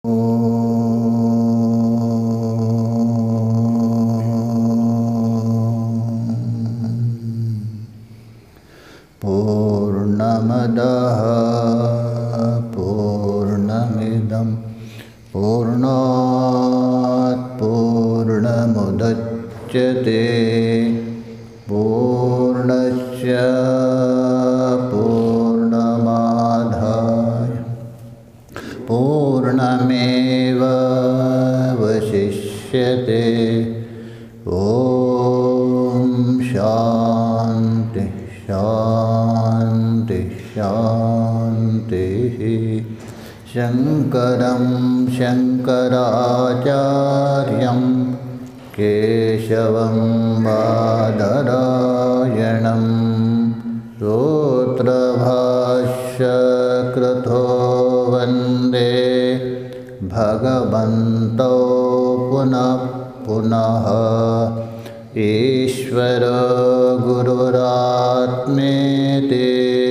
पूर्णमदः पूर्णमिदं पूर्णात् पूर्णमुदच्यते पूर्णस्य पूर्णमादाय पूर्णमेवावशिष्यते। ॐ शान्ति शान्ति शान्तिः। शङ्करं शङ्कराचार्यं केशवं बादरायणं सूत्रभाष्यकृतो वन्दे भगवन्तौ पुनः पुनः। ईश्वरो गुरुरात्मेति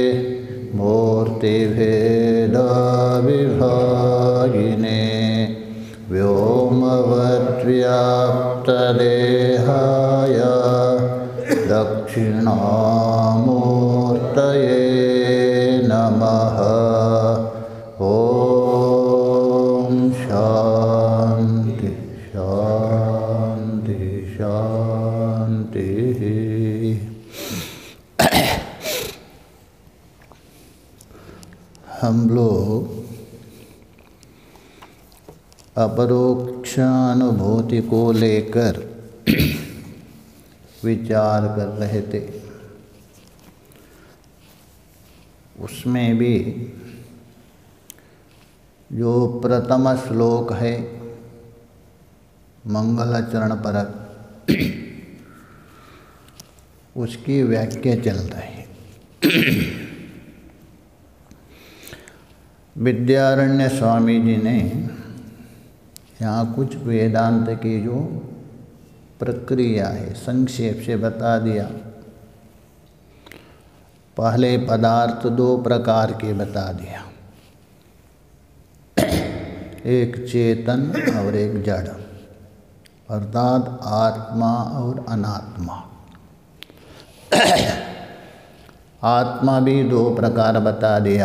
मूर्तिभेदविभागिने व्योमवद्व्याप्तदेहाय दक्षिणामूर्तये नमः। ॐ शान्ति शान्ति शान्तिः। हम लोग अपरोक्षानुभूति को लेकर विचार कर रहे थे। उसमें भी जो प्रथम श्लोक है मंगलाचरण परक, उसकी व्याख्या चल रही है। विद्यारण्य स्वामी जी ने यहाँ कुछ वेदांत की जो प्रक्रिया है संक्षेप से बता दिया। पहले पदार्थ दो प्रकार के बता दिया, एक चेतन और एक जड़, अर्थात आत्मा और अनात्मा। आत्मा भी दो प्रकार बता दिया,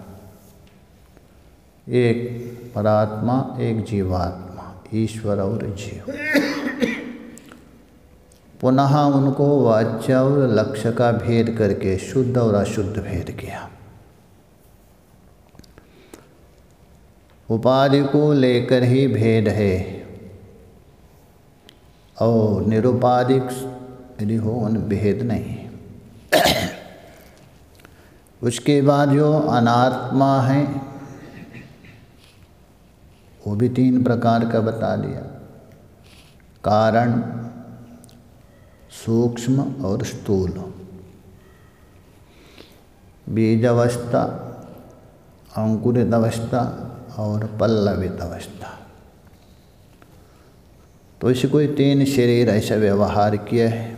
एक परात्मा एक जीवात्मा, ईश्वर और जीव। पुनः उनको वाच्य और लक्ष्य का भेद करके शुद्ध और अशुद्ध भेद किया। उपाधि को लेकर ही भेद है और निरुपाधिक यदि हो उन भेद नहीं। उसके बाद जो अनात्मा है वो भी तीन प्रकार का बता दिया, कारण, सूक्ष्म और स्थूल। बीज अवस्था, अंकुरित अवस्था और पल्लवित अवस्था। तो इसे कोई तीन शरीर ऐसा व्यवहार किया है।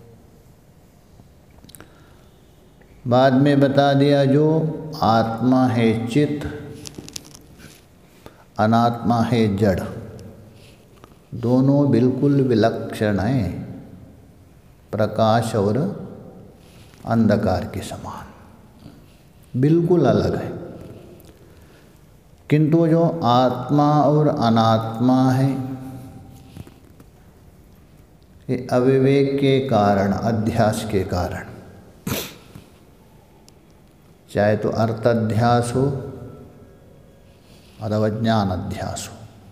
बाद में बता दिया जो आत्मा है चित्त, अनात्मा है जड़, दोनों बिल्कुल विलक्षण हैं, प्रकाश और अंधकार के समान, बिल्कुल अलग है। किंतु जो आत्मा और अनात्मा है ये अविवेक के कारण, अध्यास के कारण, चाहे तो अर्थ अध्यास हो अथवा ज्ञान अध्यास हो,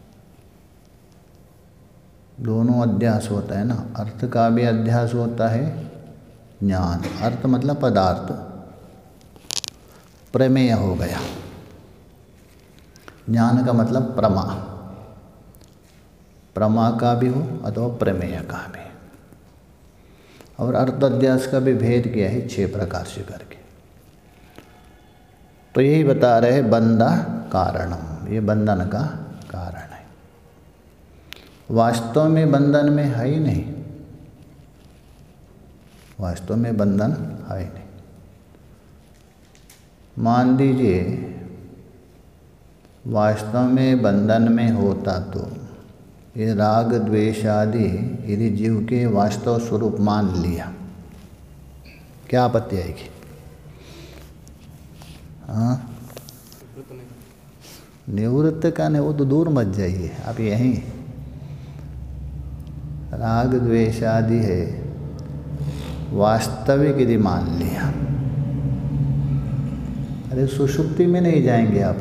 दोनों अध्यास होता है ना। अर्थ का भी अध्यास होता है, ज्ञान, अर्थ मतलब पदार्थ, प्रमेय हो गया। ज्ञान का मतलब प्रमा, प्रमा का भी हो अथवा प्रमेय का भी। और अर्थ अध्यास का भी भेद किया है 6 प्रकार से करके। तो यही बता रहे बंधा कारणम, ये बंधन का कारण है। वास्तव में बंधन में है ही नहीं, वास्तव में बंधन है ही नहीं। मान लीजिए वास्तव में बंधन में होता तो ये राग द्वेष आदि यदि जीव के वास्तव स्वरूप मान लिया, क्या आपत्ति आएगी? हाँ, निवृत्त का नहीं, वो तो दूर मत जाइए, आप यहीं राग द्वेष आदि है वास्तविक यदि मान लिया, अरे सुषुप्ति में नहीं जाएंगे आप,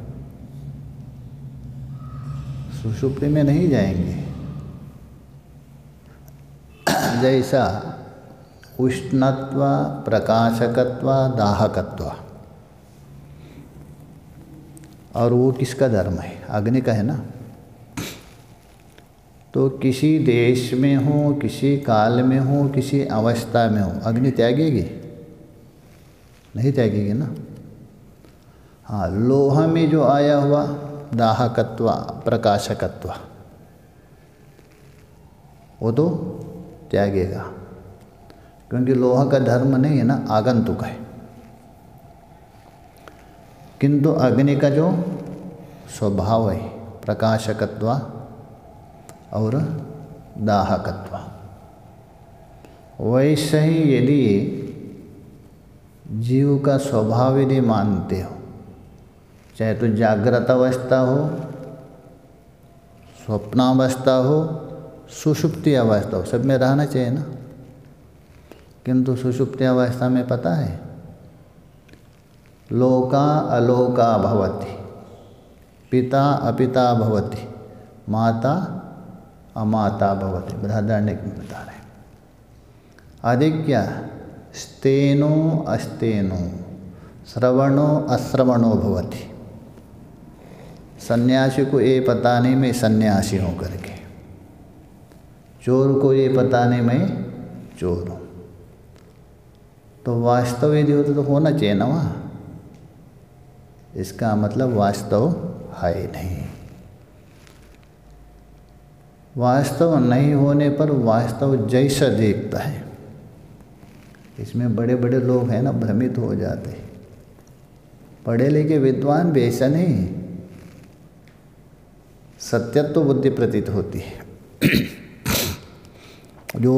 सुषुप्ति में नहीं जाएंगे। जैसा उष्णत्व, प्रकाशकत्व, दाहकत्व, और वो किसका धर्म है? अग्नि का है ना। तो किसी देश में हो, किसी काल में हो, किसी अवस्था में हो, अग्नि त्यागेगी? नहीं त्यागेगी ना। हाँ, लोहा में जो आया हुआ दाहकत्व, प्रकाशकत्व, वो तो त्यागेगा, क्योंकि लोहा का धर्म नहीं है ना, आगंतुक है। किंतु अग्नि का जो स्वभाव है प्रकाशकत्व और दाहकत्व, वैसे ही यदि जीव का स्वभाव यदि मानते हो, चाहे तो जागृत अवस्था हो, स्वप्नावस्था हो, सुषुप्ति अवस्था हो, सब में रहना चाहिए ना। किंतु सुषुप्ति अवस्था में पता है लोका अलोका भवति, पिता अपिता भवति, माता अमाता भवति, बृहदारण्यक में बता रहे। अधिक क्या? स्तेनो अस्तेनो, श्रवणो अश्रवणो भवति। सन्यासी को ये पता नहीं मैं सन्यासी हूँ करके, चोर को ये पता नहीं मैं चोर हूँ। तो वास्तव यदि होता तो होना चाहिए ना वहाँ, इसका मतलब वास्तव है नहीं। वास्तव नहीं होने पर वास्तव जैसा देखता है, इसमें बड़े बड़े लोग हैं ना, भ्रमित हो जाते हैं। पढ़े लिखे विद्वान भी ऐसा नहीं, सत्यत्व बुद्धि प्रतीत होती है। जो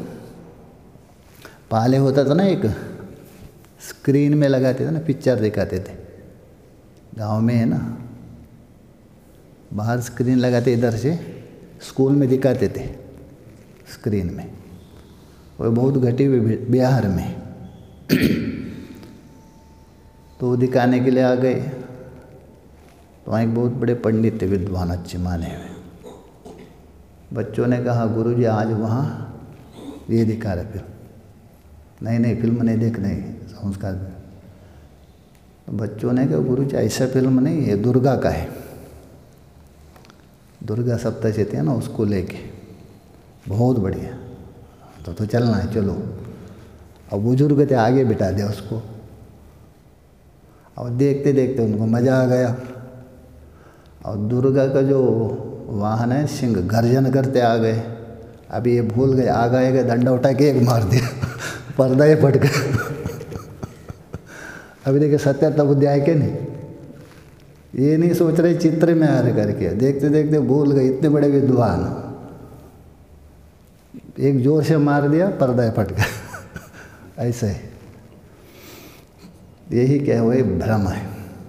पहले होता था ना, एक स्क्रीन में लगाते थे ना, पिक्चर दिखाते थे, गांव में है ना, बाहर स्क्रीन लगाते, इधर से स्कूल में दिखाते थे स्क्रीन में, वो बहुत घटी हुई बिहार में। तो वो दिखाने के लिए आ गए, तो वहाँ एक बहुत बड़े पंडित थे, विद्वान अच्छे माने हुए। बच्चों ने कहा गुरुजी आज वहाँ ये दिखा रहे फिल्म। नहीं नहीं, फिल्म नहीं देखना है, संस्कार में। तो बच्चों ने कहा गुरुजी ऐसा फिल्म नहीं है, दुर्गा का है, दुर्गा सप्तशती है ना, उसको लेके बहुत बढ़िया। तो चलना है, चलो। अब बुजुर्ग थे, आगे बिठा दिया उसको। और देखते देखते उनको मज़ा आ गया। और दुर्गा का जो वाहन है सिंह गर्जन करते आ गए। अभी ये भूल गए, आ गए, डंडा उठा के एक मार दिया, पर्दा ही फट गया। अभी देखिए सत्य बुद्धि आए के नहीं, ये नहीं सोच रहे चित्र में आ रहे करके, देखते देखते भूल गए। इतने बड़े विद्वान, एक जोर से मार दिया, पर्दा फट गया। ऐसे ही यही क्या हुआ, भ्रम है,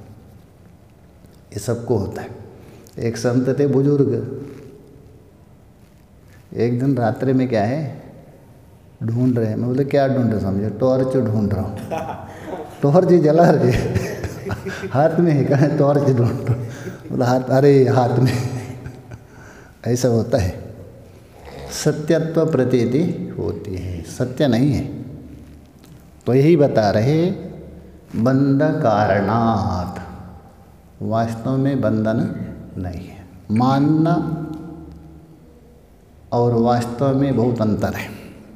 ये सबको होता है। एक संत थे बुजुर्ग, एक दिन रात्रि में क्या है ढूंढ रहे हैं। मैं बोले क्या ढूंढ रहे? समझे, टॉर्च ढूंढ रहा हूँ। टॉर्च जला रहे हाथ में है, कहाँ टॉर्च ढूंढ रहा हूँ। बोला हाथ, अरे हाथ में। ऐसा होता है, सत्यत्व प्रतीति होती है, सत्य नहीं है। तो यही बता रहे, बंध कारणात्, वास्तव में बंधन नहीं है। मानना और वास्तव में बहुत अंतर है।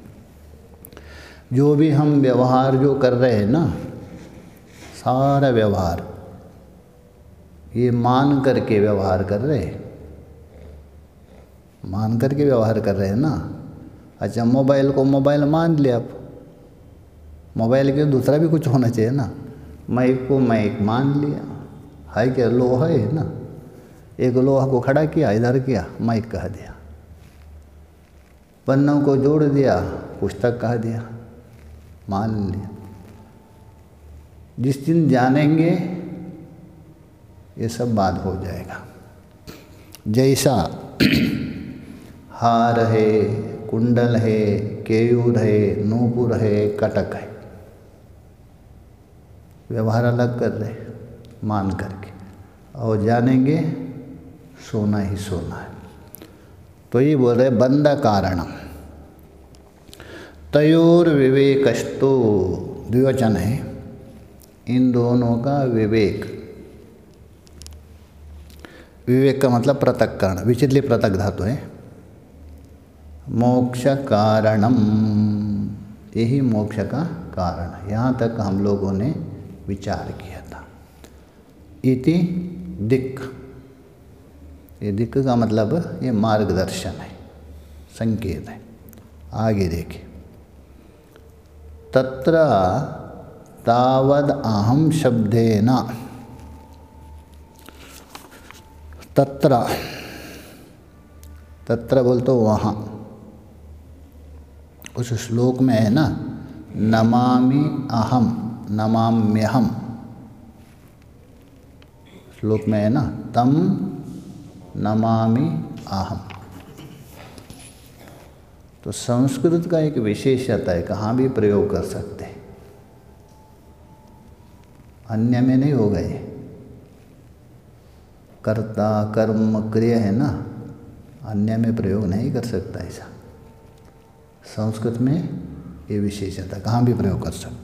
जो भी हम व्यवहार जो कर रहे हैं ना, सारा व्यवहार ये मान करके व्यवहार कर रहे हैं, मान करके व्यवहार कर रहे हैं ना। अच्छा, मोबाइल को मोबाइल मान लिया आप, मोबाइल के दूसरा भी कुछ होना चाहिए ना। माइक को माइक मान लिया, है क्या, लोहा है ना, एक लोहा को खड़ा किया, इधर किया, माइक कह दिया, पन्नों को जोड़ दिया, पुस्तक कह दिया, मान लिया। जिस दिन जानेंगे ये सब बात हो जाएगा। जैसा हार है, कुंडल है, केयूर है, नूपुर है, कटक है, व्यवहार अलग कर रहे मान करके, और जानेंगे सोना ही सोना है। तो ये बोल रहे बंध कारणम तयोर विवेकस्तु, द्विवचन है, इन दोनों का विवेक, विवेक का मतलब पृथक्करण, विचित्ली पृथक धातु है, मोक्ष कारणम, यही मोक्ष का कारण है। यहाँ तक हम लोगों ने विचार किया था। इति दिक्, ये दिक् का मतलब ये मार्गदर्शन है, संकेत है। आगे देखिए, तत्र तावद अहम शब्देन, तत्र, तत्र बोल तो वहाँ, उस श्लोक में है ना, नमामि अहम, नमाम्यहम, श्लोक में है ना, तम नमामि अहम। तो संस्कृत का एक विशेषता है, कहाँ भी प्रयोग कर सकते हैं, अन्य में नहीं हो गए। कर्ता कर्म क्रिया है ना, अन्य में प्रयोग नहीं कर सकता ऐसा। संस्कृत में ये विशेषता, कहाँ भी प्रयोग कर सकते।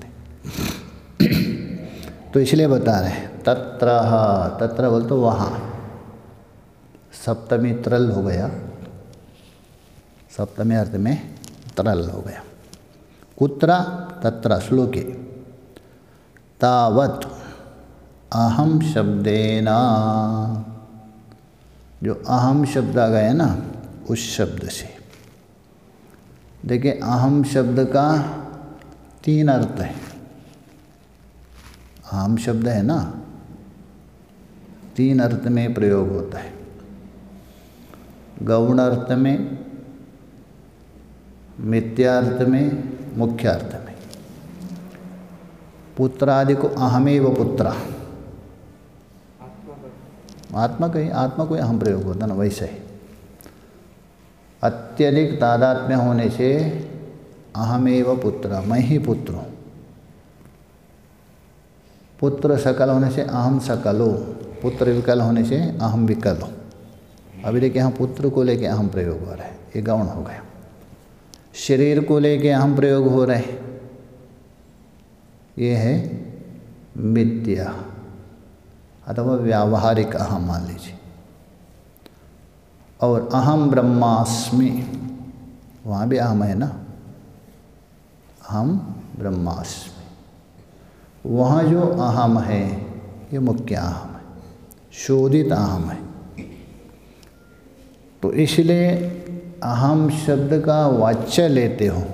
तो इसलिए बता रहे हैं, तत्र, तत्र बोल तो वहाँ, सप्तमी त्रल हो गया, सप्तमी अर्थ में त्रल हो गया। कुत्र, तत्र श्लोके, तावत अहम शब्देना, जो अहम शब्द आ गया ना, उस शब्द से। देखिए अहम शब्द का 3 अर्थ है। अहम शब्द है ना, 3 अर्थ में प्रयोग होता है। गौण अर्थ में, मिथ्यार्थ में, मुख्य अर्थ में। पुत्रादि को अहमेव पुत्र, आत्मा का ही, आत्मा को अहम प्रयोग होता है ना, वैसे ही। अत्यधिक तादात्म्य होने से अहमेव पुत्र, मैं ही पुत्र हूँ। पुत्र सकल होने से अहम सकलो, पुत्र विकल होने से अहम विकल हो। अभी देखिए यहाँ पुत्र को लेके अहम प्रयोग हो रहा है, ये गौण हो गया। शरीर को लेके अहम प्रयोग हो रहा है, ये है मिथ्या अथवा व्यावहारिक अहम मान लीजिए। और अहम ब्रह्मास्मि, वहाँ भी अहम है ना, अहम ब्रह्मास्मि, वहाँ जो अहम है ये मुख्य अहम है, शोधित अहम है। तो इसलिए अहम शब्द का वाच्य लेते हो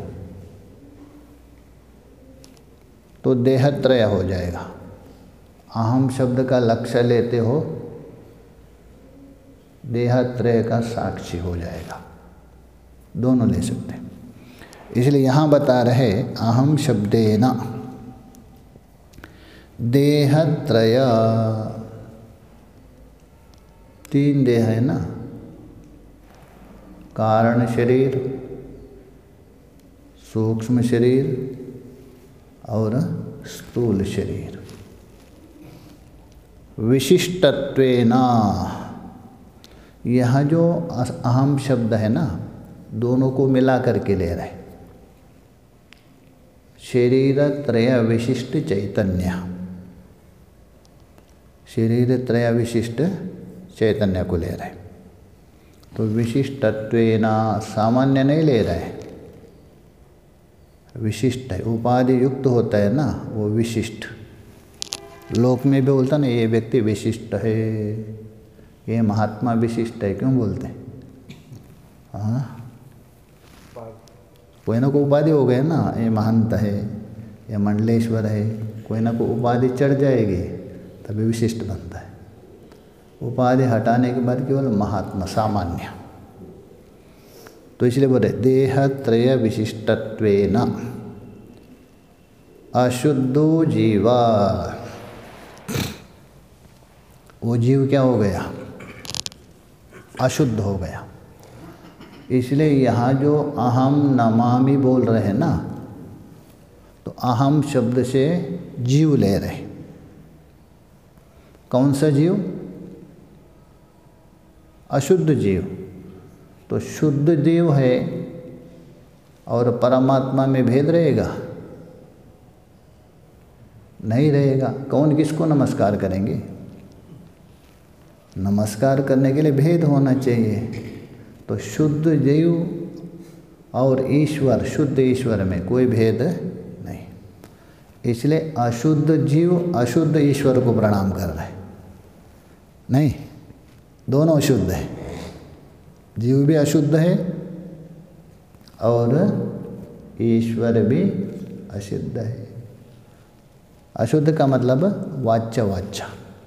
तो देहत्रय हो जाएगा। अहम शब्द का लक्ष्य लेते हो देहत्रय का साक्षी हो जाएगा, दोनों ले सकते हैं। इसलिए यहाँ बता रहे अहम शब्देन देहत्रय, 3 देह है ना, कारण शरीर, सूक्ष्म शरीर और स्थूल शरीर। विशिष्टत्वेन, यह जो अहम शब्द है ना, दोनों को मिला करके ले रहे। शरीर त्रय विशिष्ट चैतन्य, शरीर त्रय विशिष्ट चैतन्य को ले रहे। तो विशिष्टत्वेन सामान्य नहीं ले रहे, विशिष्ट है, उपाधि युक्त होता है ना, वो विशिष्ट। लोक में भी बोलता ना, ये व्यक्ति विशिष्ट है, ये महात्मा विशिष्ट है, क्यों बोलते हैं? हाँ, कोई ना कोई उपाधि हो गए ना, ये महंत है, ये मंडलेश्वर है, कोई ना कोई उपाधि चढ़ जाएगी तभी विशिष्ट बनता है। उपाधि हटाने के बाद केवल महात्मा सामान्य। तो इसलिए बोले देहत्रय विशिष्टत्वेन अशुद्धो जीवा। वो जीव क्या हो गया? अशुद्ध हो गया। इसलिए यहाँ जो अहम नमामि बोल रहे हैं ना, तो अहम शब्द से जीव ले रहे। कौन सा जीव? अशुद्ध जीव। तो शुद्ध जीव है और परमात्मा में भेद रहेगा? नहीं रहेगा। कौन किसको नमस्कार करेंगे? नमस्कार करने के लिए भेद होना चाहिए। तो शुद्ध जीव और ईश्वर, शुद्ध ईश्वर में कोई भेद नहीं। इसलिए अशुद्ध जीव अशुद्ध ईश्वर को प्रणाम कर रहे हैं। नहीं, दोनों अशुद्ध है। जीव भी अशुद्ध है और ईश्वर भी अशुद्ध है। अशुद्ध का मतलब वाच्य वाच्य।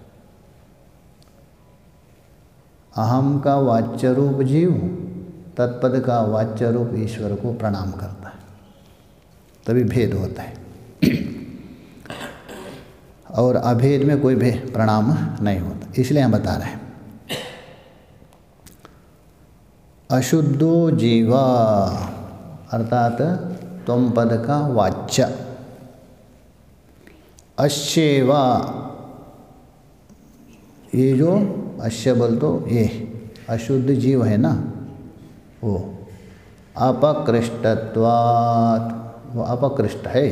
अहम का वाच्य रूप जीव, तत्पद का वाच्य रूप ईश्वर को प्रणाम करता है, तभी भेद होता है। और अभेद में कोई भी प्रणाम नहीं होता। इसलिए हम बता रहे हैं अशुद्धो जीवा अर्थात त्वम पद का वाच्य। अश्येवा, ये जो अश्य बोल तो ये अशुद्ध जीव है ना, वो अपकृष्टत्वात्, वो अपकृष्ट है।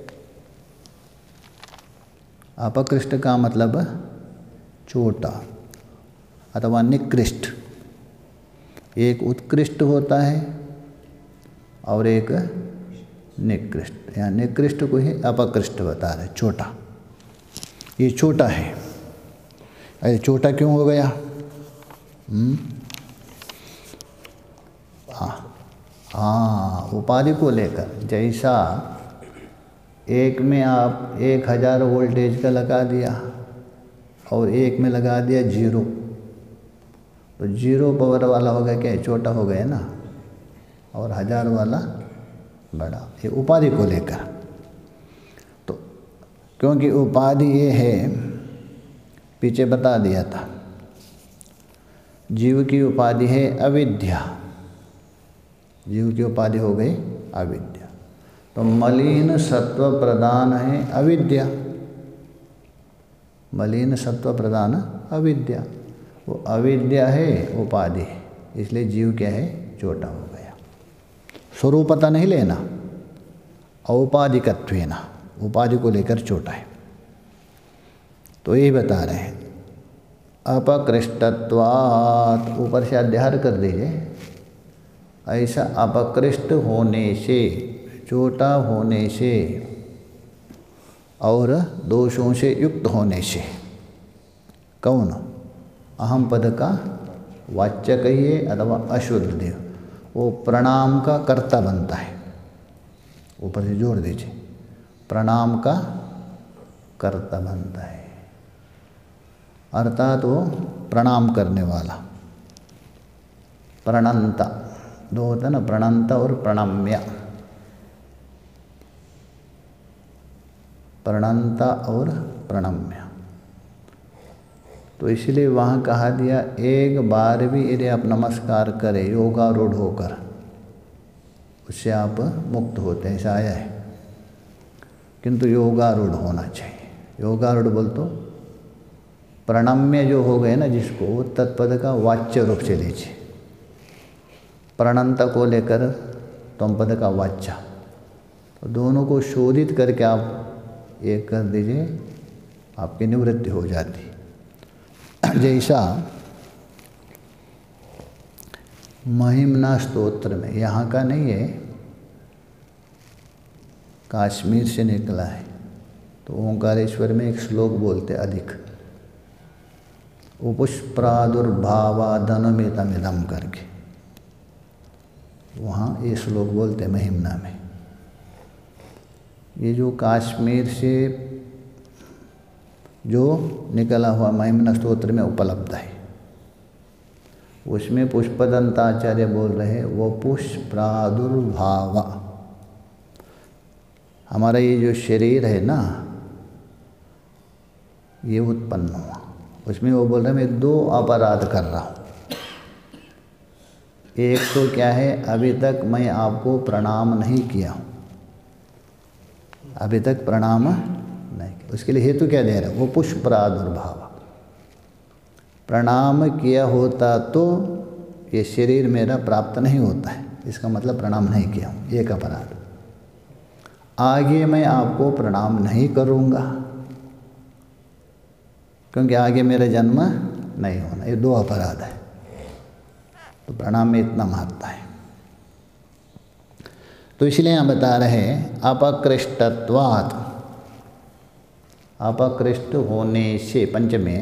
अपकृष्ट का मतलब छोटा अथवा निकृष्ट। एक उत्कृष्ट होता है और एक निकृष्ट। यहाँ निकृष्ट को ही अपकृष्ट बता रहे, छोटा। ये छोटा है। अरे छोटा क्यों हो गया? हाँ, उपाधि को लेकर। जैसा एक में आप 1000 वोल्टेज का लगा दिया और एक में लगा दिया 0, तो 0 पावर वाला हो गया क्या? छोटा हो गया ना, और 1000 वाला बड़ा। ये उपाधि को लेकर। तो क्योंकि उपाधि ये है, पीछे बता दिया था, जीव की उपाधि है अविद्या। जीव की उपाधि हो गई अविद्या। तो मलिन सत्व प्रधान है अविद्या। मलिन सत्व प्रधान अविद्या, वो अविद्या है उपाधि, इसलिए जीव क्या है? छोटा हो गया। स्वरूप पता नहीं लेना, औपाधिकत्वेन, उपाधि को लेकर छोटा है। तो यही बता रहे हैं अपकृष्टत्वात्, ऊपर से अध्यार कर दीजिए। ऐसा अपकृष्ट होने से, छोटा होने से और दोषों से युक्त होने से। कौन? अहम पद का वाच्य कहिए अथवा अशुद्ध देव, वो प्रणाम का कर्ता बनता है। ऊपर से जोड़ दीजिए, प्रणाम का कर्ता बनता है, अर्थात वो प्रणाम करने वाला। प्रणंता, दो होता है ना, प्रणंता और प्रणम्य। प्रणंता और प्रणम्य। तो इसलिए वहाँ कहा दिया, एक बार भी यदि आप नमस्कार करें योगारूढ़ होकर, उससे आप मुक्त होते हैं, ऐसा आया है। किंतु योगारूढ़ होना चाहिए। योगारूढ़ बोल तो प्रणम्य जो हो गए ना जिसको, वो तत्पद का वाच्य रूप से लीजिए। प्रणंत को लेकर त्वम पद का वाच्य, तो दोनों को शोधित करके आप एक कर दीजिए, आपकी निवृत्ति हो जाती। जैसा महिमना स्तोत्र में, यहाँ का नहीं है, कश्मीर से निकला है। तो ओंकारेश्वर में एक श्लोक बोलते अधिक, उपष्प्रादुर्भावादनमितमिदं करके, वहाँ ये श्लोक बोलते महिमना में। ये जो कश्मीर से जो निकला हुआ महिमना स्तोत्र में उपलब्ध है। उसमें पुष्पदंताचार्य बोल रहे हैं वो पुष्प्रादुर्भाव, हमारा ये जो शरीर है ना ये उत्पन्न हुआ, उसमें वो बोल रहे हैं मैं 2 अपराध कर रहा हूँ। एक तो क्या है, अभी तक मैं आपको प्रणाम नहीं किया हूँ, अभी तक प्रणाम नहीं किया। उसके लिए हेतु क्या दे रहा है, वो पुष्प प्रादुर्भाव। प्रणाम किया होता तो ये शरीर मेरा प्राप्त नहीं होता है, इसका मतलब प्रणाम नहीं किया हूँ, एक अपराध। आगे मैं आपको प्रणाम नहीं करूँगा क्योंकि आगे मेरा जन्म नहीं होना, ये 2 अपराध है। तो प्रणाम में इतना महत्व है। तो इसलिए हम बता रहे हैं अपकृष्टत्वात्, अपकृष्ट होने से, पंचमे।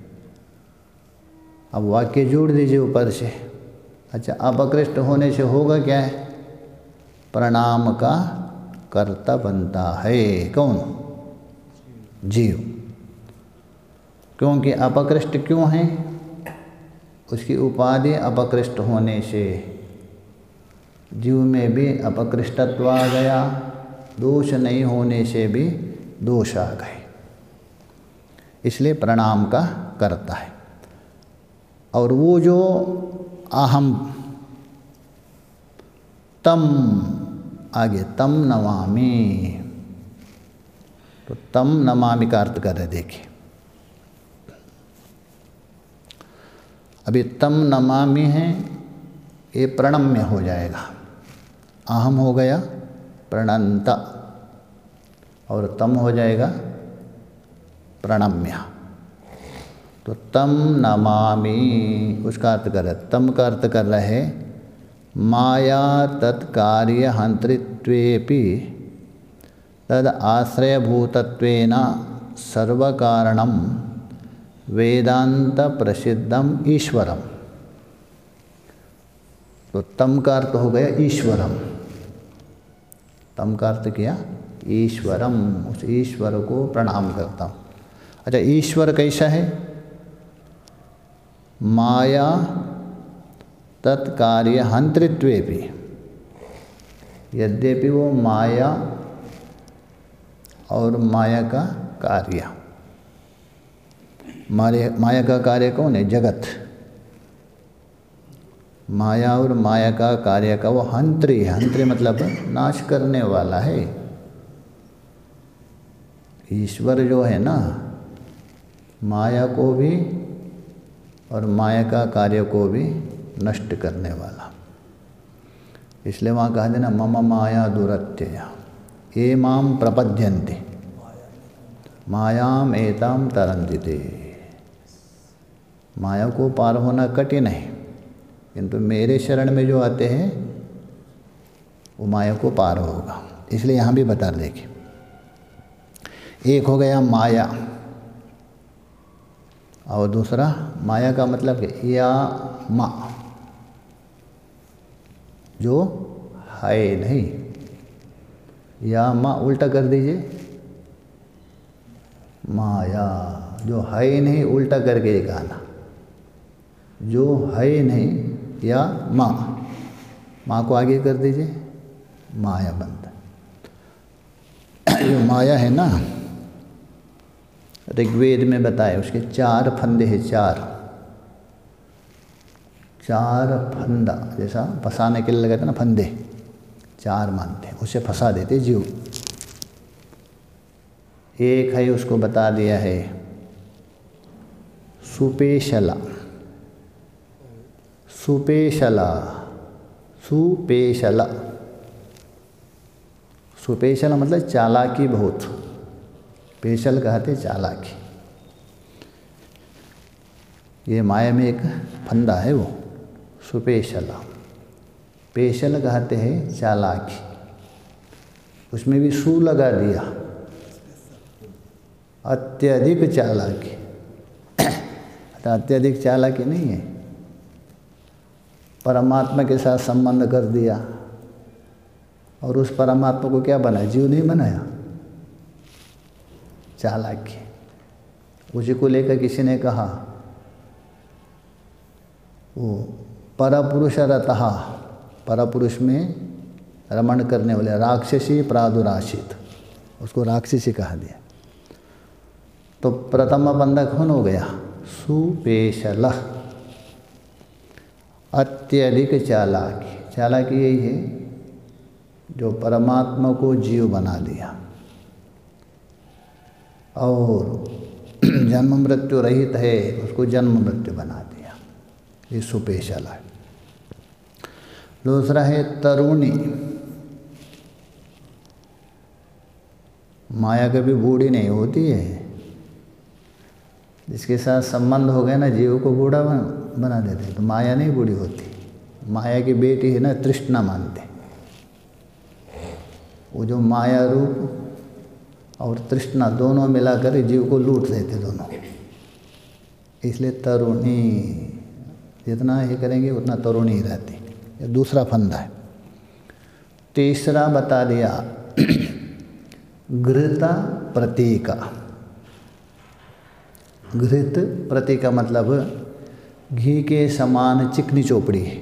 अब वाक्य जोड़ दीजिए ऊपर से। अच्छा, अपकृष्ट होने से होगा क्या है, प्रणाम का कर्ता बनता है कौन, जीव। क्योंकि अपकृष्ट क्यों है, उसकी उपाधि अपकृष्ट होने से जीव में भी अपकृष्टत्व आ गया, दोष नहीं होने से भी दोष आ गए, इसलिए प्रणाम का करता है। और वो जो अहम, तम आगे तम नमामि, तो तम नमामि का अर्थ कर रहे, देखिए अभी तम नमामि है, ये प्रणम्य हो जाएगा, अहम हो गया प्रणंत और तम हो जाएगा प्रणम्य। तो तम नमामि उसका अर्थ कर रहे, तम का अर्थ कर रहे माया तत्कार्य हंतृत्वेपि तद आश्रयभूतत्वेन सर्वकारणम वेदांत प्रसिद्धम ईश्वरम। तो तम का अर्थ हो गया ईश्वरम, तम का अर्थ किया ईश्वरम, उस ईश्वर को प्रणाम करता हूँ। अच्छा, ईश्वर कैसा है, माया तत्कार्य हंतृत्वे भी, यद्यपि वो माया और माया का कार्य, माया का कार्य कौन है, जगत। माया और माया का कार्य का वो हंत्री है, हंत्री मतलब नाश करने वाला है। ईश्वर जो है ना, माया को भी और माया का कार्य को भी नष्ट करने वाला, इसलिए वहाँ कहा देना मम माया दुरत्यया ये माम प्रपद्यन्ते मायाम एताम तरन्ति ते। माया को पार होना कठिन है, किंतु मेरे शरण में जो आते हैं वो माया को पार होगा। इसलिए यहाँ भी बता देखिए, एक हो गया माया और दूसरा माया का मतलब है या मा, जो है नहीं, या मा उल्टा कर दीजिए, माया जो है नहीं उल्टा करके कहना, जो है नहीं या माँ, माँ को आगे कर दीजिए, माया बनता। जो माया है ना, ऋग्वेद में बताए उसके 4 फंदे हैं, 4 फंदा, जैसा फंसाने के लिए लगाते ना फंदे, 4 मानते हैं, उसे फंसा देते जीव। एक है उसको बता दिया है सुपेशला, सुपेशला, सुपेशला, सुपेशला मतलब चालाकी बहुत, पेशल कहते चालाकी। ये माया में एक फंदा है वो सुपेशला, पेशल कहते हैं चालाकी, उसमें भी सु लगा दिया, अत्यधिक चालाकी। अत्यधिक चालाकी नहीं है, परमात्मा के साथ संबंध कर दिया और उस परमात्मा को क्या बनाया, जीव नहीं बनाया, चालाकी। उसी को लेकर किसी ने कहा वो परपुरुष रतः, परपुरुष में रमण करने वाले, राक्षसी प्रादुराशित, उसको राक्षसी कहा दिया। तो प्रथम बंधक कौन हो गया? सुपेशल, अत्यधिक चालाकी। चालाकी यही है जो परमात्मा को जीव बना दिया और जन्म मृत्यु रहित है उसको जन्म मृत्यु बना दिया, ये सुपेशल है। दूसरा है तरुणी। माया कभी बूढ़ी नहीं होती है, जिसके साथ संबंध हो गया ना जीव को बूढ़ा बना देते, तो माया नहीं बूढ़ी होती। माया की बेटी है ना तृष्णा मानते, वो जो माया रूप और तृष्णा दोनों मिलाकर जीव को लूट देते दोनों। इसलिए तरुणी, जितना ही करेंगे उतना तरुणी ही रहती। ये दूसरा फंदा है। तीसरा बता दिया घृता प्रतीका। घृत प्रतीका मतलब घी के समान चिकनी चोपड़ी है।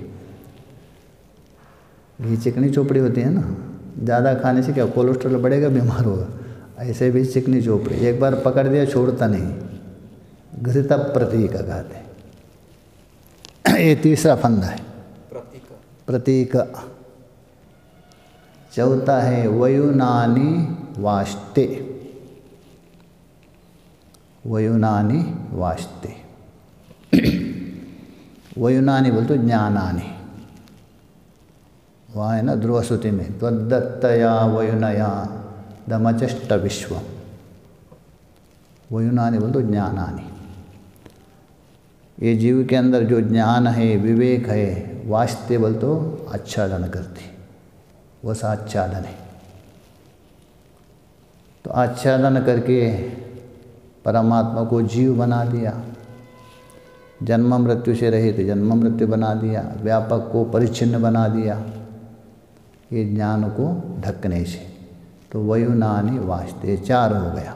घी चिकनी चोपड़ी होती है ना, ज़्यादा खाने से क्या कोलेस्ट्रॉल बढ़ेगा, बीमार होगा। ऐसे भी चिकनी चोपड़ी एक बार पकड़ दिया छोड़ता नहीं, घृत प्रतीका कहते हैं। ये तीसरा फंदा है प्रतीक। चौथा है वयुनानि वाष्टे। वयुनानि वाष्टे, वयुनानि बोल तो ज्ञानानि। वहाँ है ना ध्रुवश्रुति में, त्वदत्तया वयुनया दमचष्ट विश्वम। वयुनानि बोल तो ज्ञानानि। ये जीव के अंदर जो ज्ञान है, विवेक है, वास्ते बोल तो आच्छादन करती, वो सा आच्छादन है। तो आच्छादन करके परमात्मा को जीव बना दिया, जन्म मृत्यु से रहित जन्म मृत्यु बना दिया, व्यापक को परिच्छिन्न बना दिया, ये ज्ञान को ढकने से। तो वयुनानि वास्ते, चार हो गया।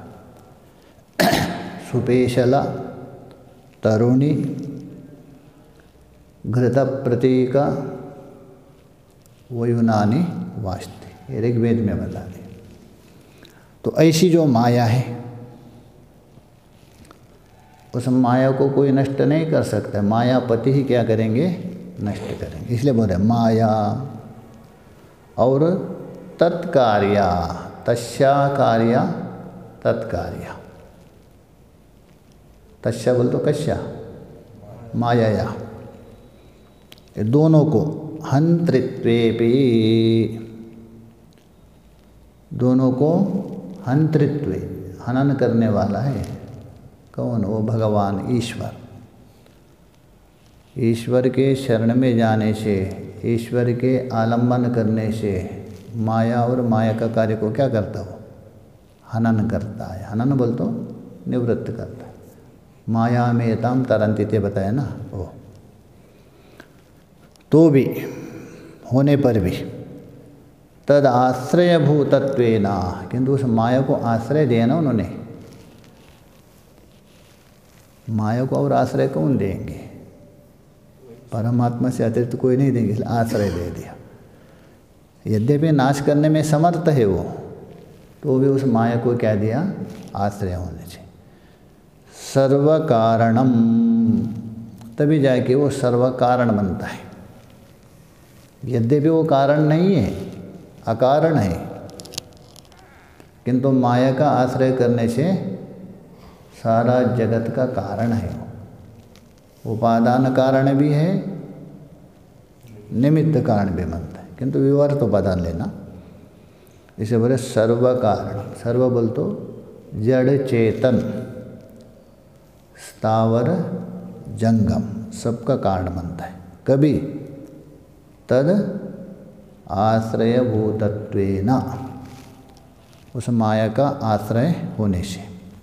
सुपेशला, तरुणी, घृत प्रतीका, वयुनानि वास्ते, ये ऋग्वेद में बता दें। तो ऐसी जो माया है, उस माया को कोई नष्ट नहीं कर सकता। मायापति ही क्या करेंगे? नष्ट करेंगे। इसलिए बोल रहे माया और तत्कार्या, तस्या कार्या तत्कार्या। तस्या बोल तो कस्या, माया, ये दोनों को हंतृत्वेपि, दोनों को हंतृत्वे, हनन करने वाला है कौन? वो भगवान ईश्वर। ईश्वर के शरण में जाने से, ईश्वर के आलंबन करने से माया और माया का कार्य को क्या करता हो? हनन करता है। हनन बोल तो निवृत्त करता है। माया में तम तरंती ते बताया ना वो। तो भी होने पर भी तद आश्रयभूतत्वेन, किंतु उस माया को आश्रय दिया ना उन्होंने। माया को और आश्रय कौन देंगे? परमात्मा से अतिरिक्त कोई नहीं देंगे, इसलिए आश्रय दे दिया। यद्यपि नाश करने में समर्थ है वो, तो भी उस माया को क्या दिया? आश्रय होने से। सर्व कारणम, तभी जाके वो सर्व कारण बनता है। यद्यपि वो कारण नहीं है, अकारण है, किंतु माया का आश्रय करने से सारा जगत का कारण है। उपादान कारण भी है, निमित्त कारण भी बनता है, किंतु विवर्त उपादान लेना। इसे बोले सर्व कारण। सर्व बोल तो जड़ चेतन स्थावर जंगम सबका कारण बनता है। कभी तद आश्रयभूतत्वेन, उस माया का आश्रय होने से।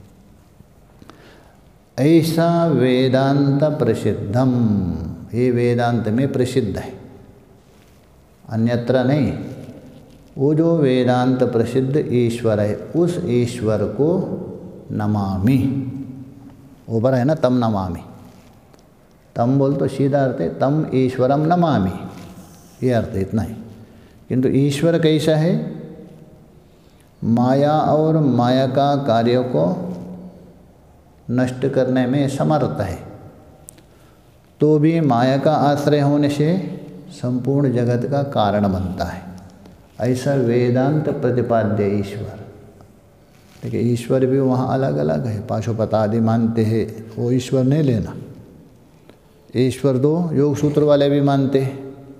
ऐसा वेदांत प्रसिद्धम, ये वेदांत में प्रसिद्ध है, अन्यत्र नहीं। वो जो वेदांत प्रसिद्ध ईश्वर है, उस ईश्वर को नमामि। ऊपर है ना तम नमामि, तम बोल तो सीधा अर्थ है तम ईश्वरम नमामि, ये अर्थ है, इतना ही। किंतु ईश्वर कैसा है? माया और माया का कार्य को नष्ट करने में समर्थ है, तो भी माया का आश्रय होने से संपूर्ण जगत का कारण बनता है। ऐसा वेदांत प्रतिपाद्य ईश्वर। देखिए ईश्वर भी वहाँ अलग अलग है, पाशुपत आदि मानते हैं, वो ईश्वर नहीं लेना। ईश्वर दो योग सूत्र वाले भी मानते हैं,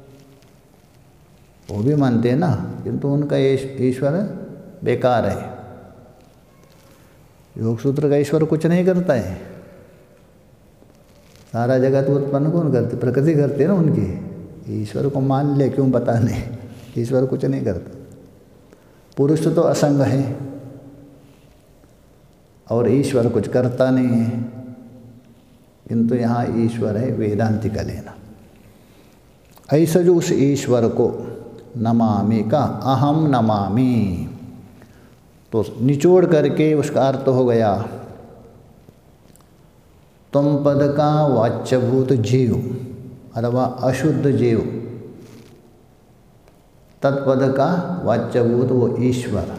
वो भी मानते हैं ना, किंतु उनका ईश्वर बेकार है। योग सूत्र का ईश्वर कुछ नहीं करता है। सारा जगत उत्पन्न कौन करती? प्रकृति करती है ना उनकी। ईश्वर को मान ले, क्यों पता नहीं, ईश्वर कुछ नहीं करता। पुरुष तो असंग है और ईश्वर कुछ करता नहीं है, किंतु यहाँ ईश्वर है वेदांति का लेना। ऐसा जो उस ईश्वर को नमामि का अहम नमामि, तो निचोड़ करके उसका अर्थ हो गया तुम पद का वाच्यभूत जीव अथवा अशुद्ध जीव, तत्पद का वाच्यभूत वो ईश्वर,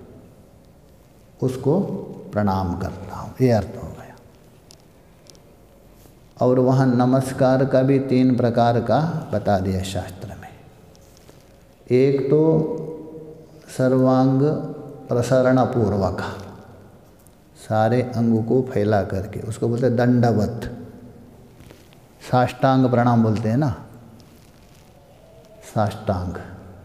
उसको प्रणाम करता हूँ, ये अर्थ हो गया। और वहाँ नमस्कार का भी 3 प्रकार का बता दिया शास्त्र में। एक तो सर्वांग प्रसरण पूर्वक, सारे अंग को फैला करके, उसको बोलते हैं दंडवत। साष्टांग प्रणाम बोलते हैं ना, साष्टांग,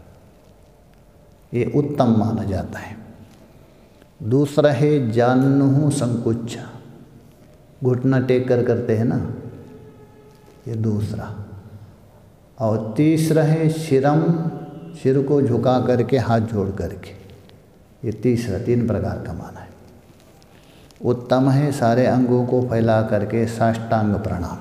ये उत्तम माना जाता है। दूसरा है जान्नु संकुच, घुटना टेक कर करते हैं ना, ये दूसरा। और तीसरा है शिरम, सिर को झुका करके हाथ जोड़ करके, ये तीसरा 3 प्रकार का माना है। उत्तम है सारे अंगों को फैला करके साष्टांग प्रणाम,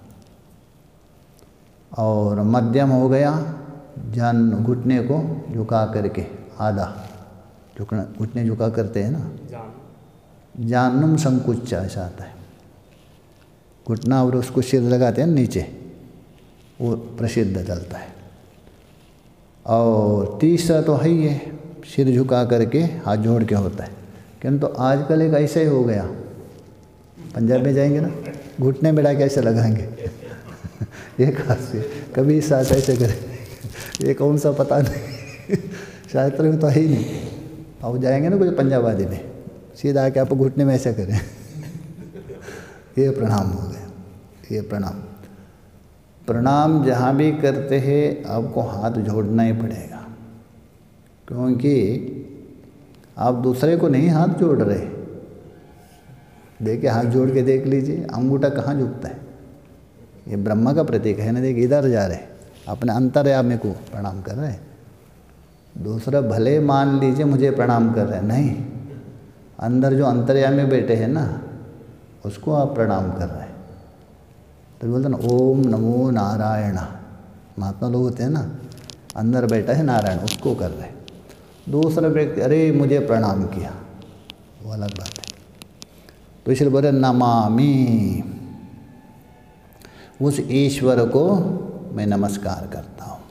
और मध्यम हो गया जान घुटने को झुका करके आधा झुकना, घुटने झुका करते हैं ना, जानुम संकुच ऐसा आता है। घुटना और उसको सिर लगाते हैं नीचे, वो प्रसिद्ध चलता है। और तीसरा तो है ही है, सिर झुका करके हाथ जोड़ के होता है। किंतु तो आजकल एक ऐसा ही हो गया, पंजाब में जाएंगे ना, घुटने में डाके ऐसे लगाएंगे एक हाथ से, कभी इस साथ ऐसे करें, ये कौन सा पता नहीं शास्त्र में तो है ही नहीं। अब जाएंगे ना कुछ पंजाब आदि में, सीधा आके आप घुटने में ऐसे करें ये प्रणाम हो गया, ये प्रणाम। प्रणाम जहाँ भी करते हैं आपको हाथ जोड़ना ही पड़ेगा, क्योंकि आप दूसरे को नहीं हाथ जोड़ रहे। देखिए हाथ जोड़ के देख लीजिए, अंगूठा कहाँ झुकता है, ये ब्रह्मा का प्रतीक है ना। देखिए इधर जा रहे, अपने अंतर्यामी को प्रणाम कर रहे। दूसरा भले मान लीजिए मुझे प्रणाम कर रहे हैं, नहीं, अंदर जो अंतर्यामी बैठे हैं ना, उसको आप प्रणाम कर रहे हैं। तो बोलते ना ओम नमो नारायण, महात्मा लोग होते हैं ना, अंदर बैठा है नारायण, उसको कर रहे हैं। दूसरा व्यक्ति अरे मुझे प्रणाम किया, वो अलग बात है। तो इसलिए बोले नमामि, उस ईश्वर को मैं नमस्कार करता हूँ।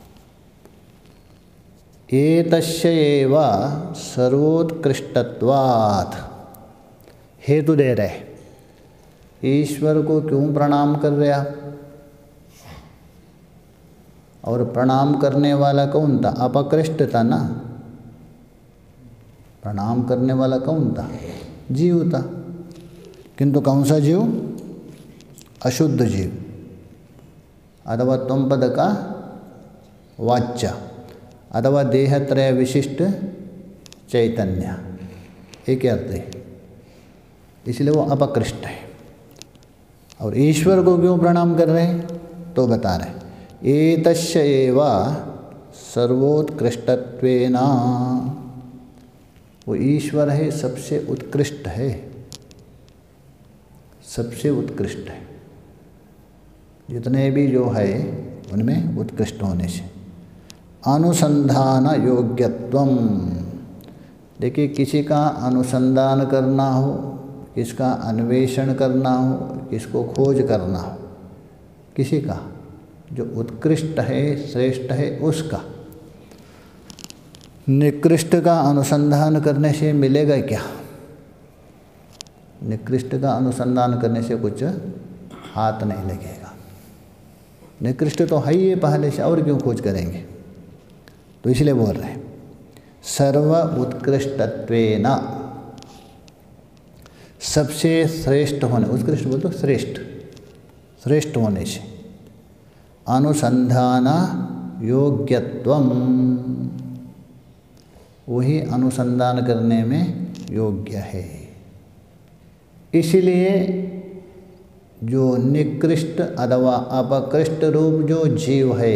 एतस्य एव सर्वोत्कृष्टत्वात्, हेतु दे रहे, ईश्वर को क्यों प्रणाम कर रहे आप? और प्रणाम करने वाला कौन था? अपकृष्ट था ना, प्रणाम करने वाला कौन था? जीव था। किंतु कौन सा जीव? अशुद्ध जीव, अथवा त्वम पद का वाच्य, अथवा देहत्रय विशिष्ट चैतन्य, एक अर्थ है। इसलिए वो अपकृष्ट है। और ईश्वर को क्यों प्रणाम कर रहे हैं? तो बता रहे एतस्य एव सर्वोत्कृष्टत्वेन, वो ईश्वर है सबसे उत्कृष्ट है, सबसे उत्कृष्ट है, जितने भी जो है उनमें उत्कृष्ट होने से। अनुसंधान योग्यत्वम, देखिए किसी का अनुसंधान करना हो, किसका अन्वेषण करना हो, किसको खोज करना हो, किसी का, जो उत्कृष्ट है, श्रेष्ठ है, उसका। निकृष्ट का अनुसंधान करने से मिलेगा क्या? निकृष्ट का अनुसंधान करने से कुछ हाथ नहीं लगेगा। निकृष्ट तो है ही पहले से, और क्यों खोज करेंगे? तो इसलिए बोल रहे हैं सर्व उत्कृष्टत्वेन, सबसे श्रेष्ठ होने, उत्कृष्ट बोल तो श्रेष्ठ, श्रेष्ठ होने से, अनुसंधान योग्यत्वम, वही अनुसंधान करने में योग्य है। इसलिए जो निकृष्ट अथवा अपकृष्ट रूप जो जीव है,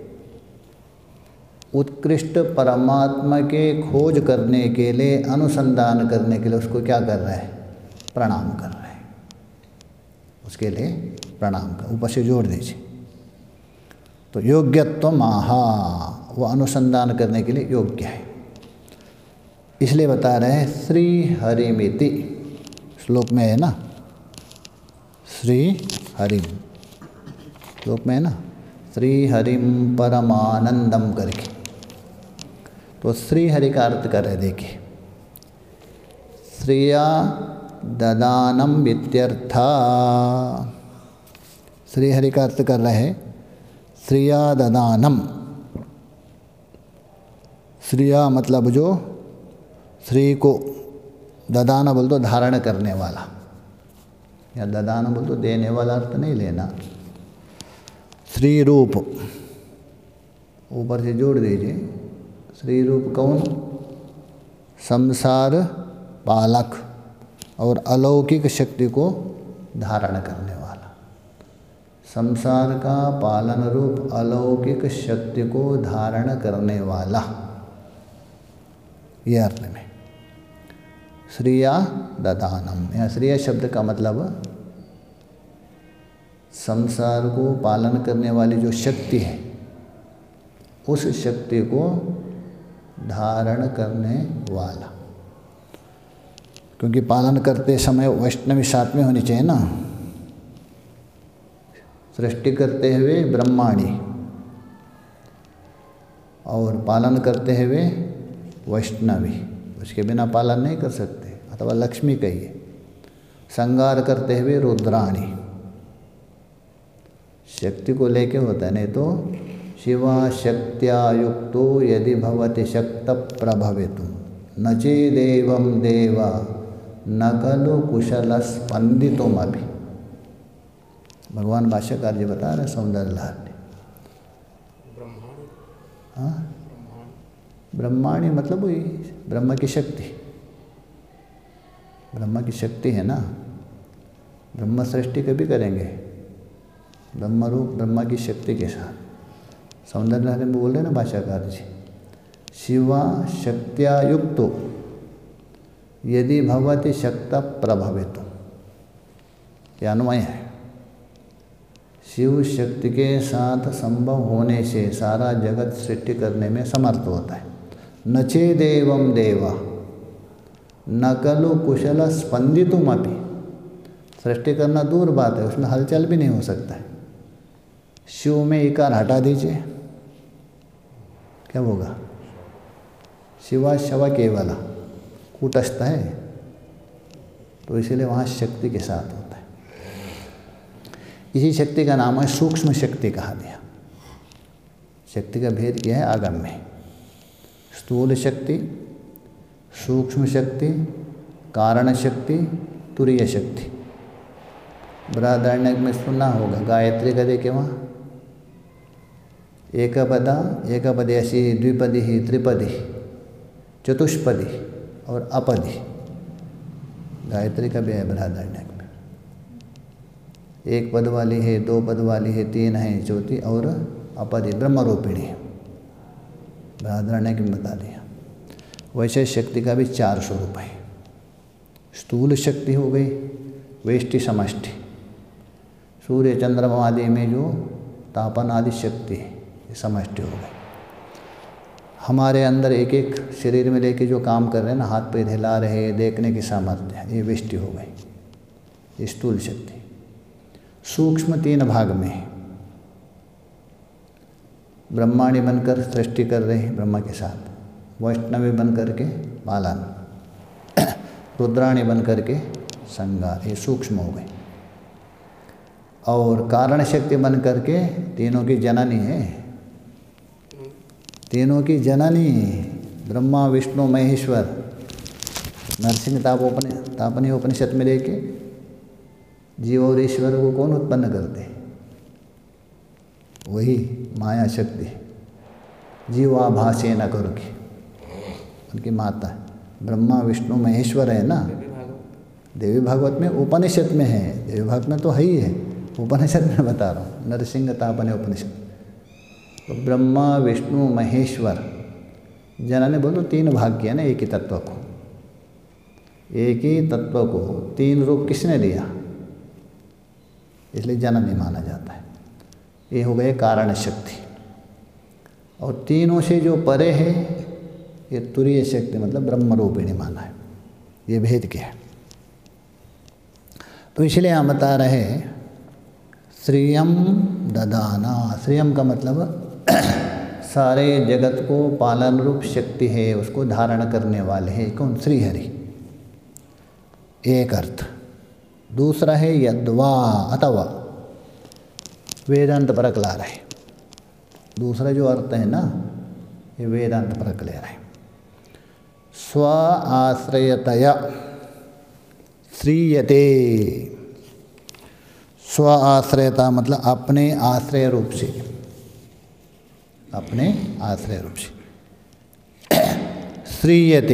उत्कृष्ट परमात्मा के खोज करने के लिए, अनुसंधान करने के लिए उसको क्या कर रहा है? प्रणाम कर रहा है। उसके लिए प्रणाम कर, ऊपर से जोड़ दीजिए। तो योग्यत्व माहा, वो अनुसंधान करने के लिए योग्य है। इसलिए बता रहे हैं श्री हरिमिति, श्लोक में है ना, श्री हरिम, श्लोक में है ना, श्री हरिम परमानंदम करके। तो श्री हरि का अर्थ कर रहे, देखिए, श्रिया ददानम वित्यर्था, श्री हरि का अर्थ कर रहे हैं श्रिया ददानम। श्रिया मतलब जो श्री को, ददाना बोल तो धारण करने वाला, या ददाना बोल तो देने वाला अर्थ नहीं लेना। श्री रूप ऊपर से जोड़ दीजिए। श्री रूप कौन? संसार पालक और अलौकिक शक्ति को धारण करने वाला। संसार का पालन रूप अलौकिक शक्ति को धारण करने वाला, ये अर्थ में श्रिया ददानम। यहाँ श्रिया शब्द का मतलब संसार को पालन करने वाली जो शक्ति है, उस शक्ति को धारण करने वाला। क्योंकि पालन करते समय वैष्णवी साथ में होनी चाहिए ना। सृष्टि करते हुए ब्रह्माणी और पालन करते हुए वैष्णवी, उसके बिना पालन नहीं कर सकते। अथवा लक्ष्मी कहिए, संगार करते हुए रुद्राणी, शक्ति को लेके होता है। नहीं तो शिवा शक्त्या युक्तो यदि भवति शक्त प्रभवितुं न चेदेवं देवा न खलु कुशल स्पंदितुमपि। भगवान भाष्यकार जी बता रहे सौंदर्य लहर ने। हाँ, ब्रह्माणी मतलब वही ब्रह्म की शक्ति, ब्रह्म की शक्ति है ना। ब्रह्म सृष्टि कभी करेंगे ब्रह्म रूप ब्रह्मा की शक्ति के साथ। सौंदर्य लहर में बोल रहे ना भाष्यकार जी, शिवा शक्त्या युक्तो यदि भवति शक्त प्रभवितुं, यह अन्वय है। शिव शक्ति के साथ संभव होने से सारा जगत सृष्टि करने में समर्थ होता है। न चेदेवं देवा न खलु कुशल स्पंदितुमपि, सृष्टि करना दूर बात है, उसमें हलचल भी नहीं हो सकता है। शिव में इकार हटा दीजिए, क्या होगा? शिवा शव केवला, कूटस्थ है, तो इसीलिए वहाँ शक्ति के साथ होता है। इसी शक्ति का नाम है सूक्ष्म शक्ति कहा गया। शक्ति का भेद क्या है? आगम में स्थूल शक्ति, सूक्ष्म शक्ति, कारण शक्ति, तुरीय शक्ति। बृहदारण्यक में सुनना होगा, गायत्री का देखे वहाँ एकपदा, एकपदी ऐसी द्विपदी ही, त्रिपदी, चतुष्पदी और अपदी। गायत्री का भी है बृहदारण्यक में। एक पद वाली है, दो पद वाली है, तीन है, चौथी और अपदी ब्रह्मरूपिणी है। बृहदारण्यक में बता दिया। वैसे शक्ति का भी 4 स्वरूप है। स्थूल शक्ति हो गई, वेष्टि समष्टि। सूर्य चंद्रमा आदि में जो तापन आदि शक्ति है, ये समष्टि हो गई। हमारे अंदर एक एक शरीर में लेके जो काम कर रहे हैं ना, हाथ पैर हिला रहे हैं, देखने की सामर्थ्य, ये वेष्टि हो गई, ये स्थूल शक्ति। सूक्ष्म 3 भाग में है। ब्रह्माणी बनकर सृष्टि कर रहे हैं ब्रह्मा के साथ, वैष्णवी बन करके पालन, रुद्राणी बन करके संगार, ये सूक्ष्म हो गए। और कारण शक्ति बन करके तीनों की जननी है, तीनों की जननी ब्रह्मा विष्णु महेश्वर। नरसिंह तापनी उपनिषद में देखे जीव और ईश्वर को कौन उत्पन्न करते? वही माया शक्ति, जीवाभासे न करोगे, उनकी माता ब्रह्मा विष्णु महेश्वर है ना। देवी भागवत में उपनिषद में है, देवी भागवत में तो है ही है, उपनिषद में बता रहा हूँ, नरसिंह तापनी उपनिषद। तो ब्रह्मा विष्णु महेश्वर, जननी बोलो तीन भाग किया ना एक ही तत्व को, एक ही तत्व को तीन रूप किसने दिया, इसलिए जननी माना जाता है। ये हो गए कारण शक्ति। और तीनों से जो परे है ये तुरीय शक्ति, मतलब ब्रह्म रूपिणी माना है। ये भेद क्या है? तो इसलिए हम बता रहे श्रियम ददाना। श्रियम का मतलब सारे जगत को पालन रूप शक्ति है, उसको धारण करने वाले हैं कौन? श्री हरि, एक अर्थ। दूसरा है यद्वा अथवा, वेदांत परक ला रहे। दूसरा जो अर्थ है ना ये वेदांत परक ले रहे। स्व आश्रयतया श्रीयते। स्व आश्रयता मतलब अपने आश्रय रूप से, अपने आश्रय रूप से। श्रीयते,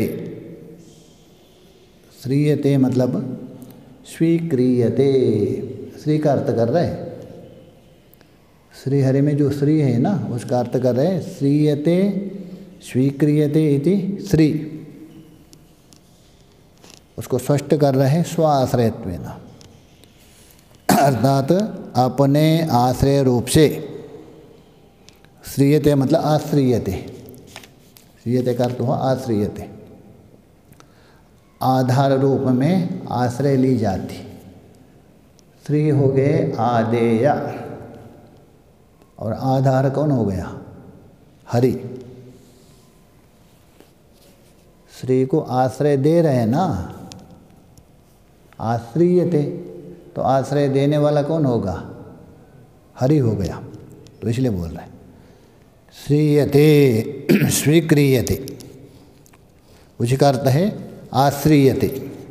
श्रीयते मतलब स्वीक्रियते। श्री का अर्थ कर रहे, श्री हरि में जो श्री है ना उसका अर्थ कर रहे श्रीयते स्वीक्रियते इति श्री, उसको स्पष्ट कर रहे स्वाश्रयत्वेन, अर्थात अपने आश्रय रूप से। श्रीयते मतलब आश्रियते, श्रीयते का अर्थ हुआ आश्रियते, आधार रूप में आश्रय ली जाती। श्री हो गए आदेय, और आधार कौन हो गया? हरि। श्री को आश्रय दे रहे हैं ना, आश्रियते, तो आश्रय देने वाला कौन होगा? हरि हो गया। तो इसलिए बोल रहे हैं श्रीयते स्वीक्रियते, उसी का अर्थ है आश्रियते।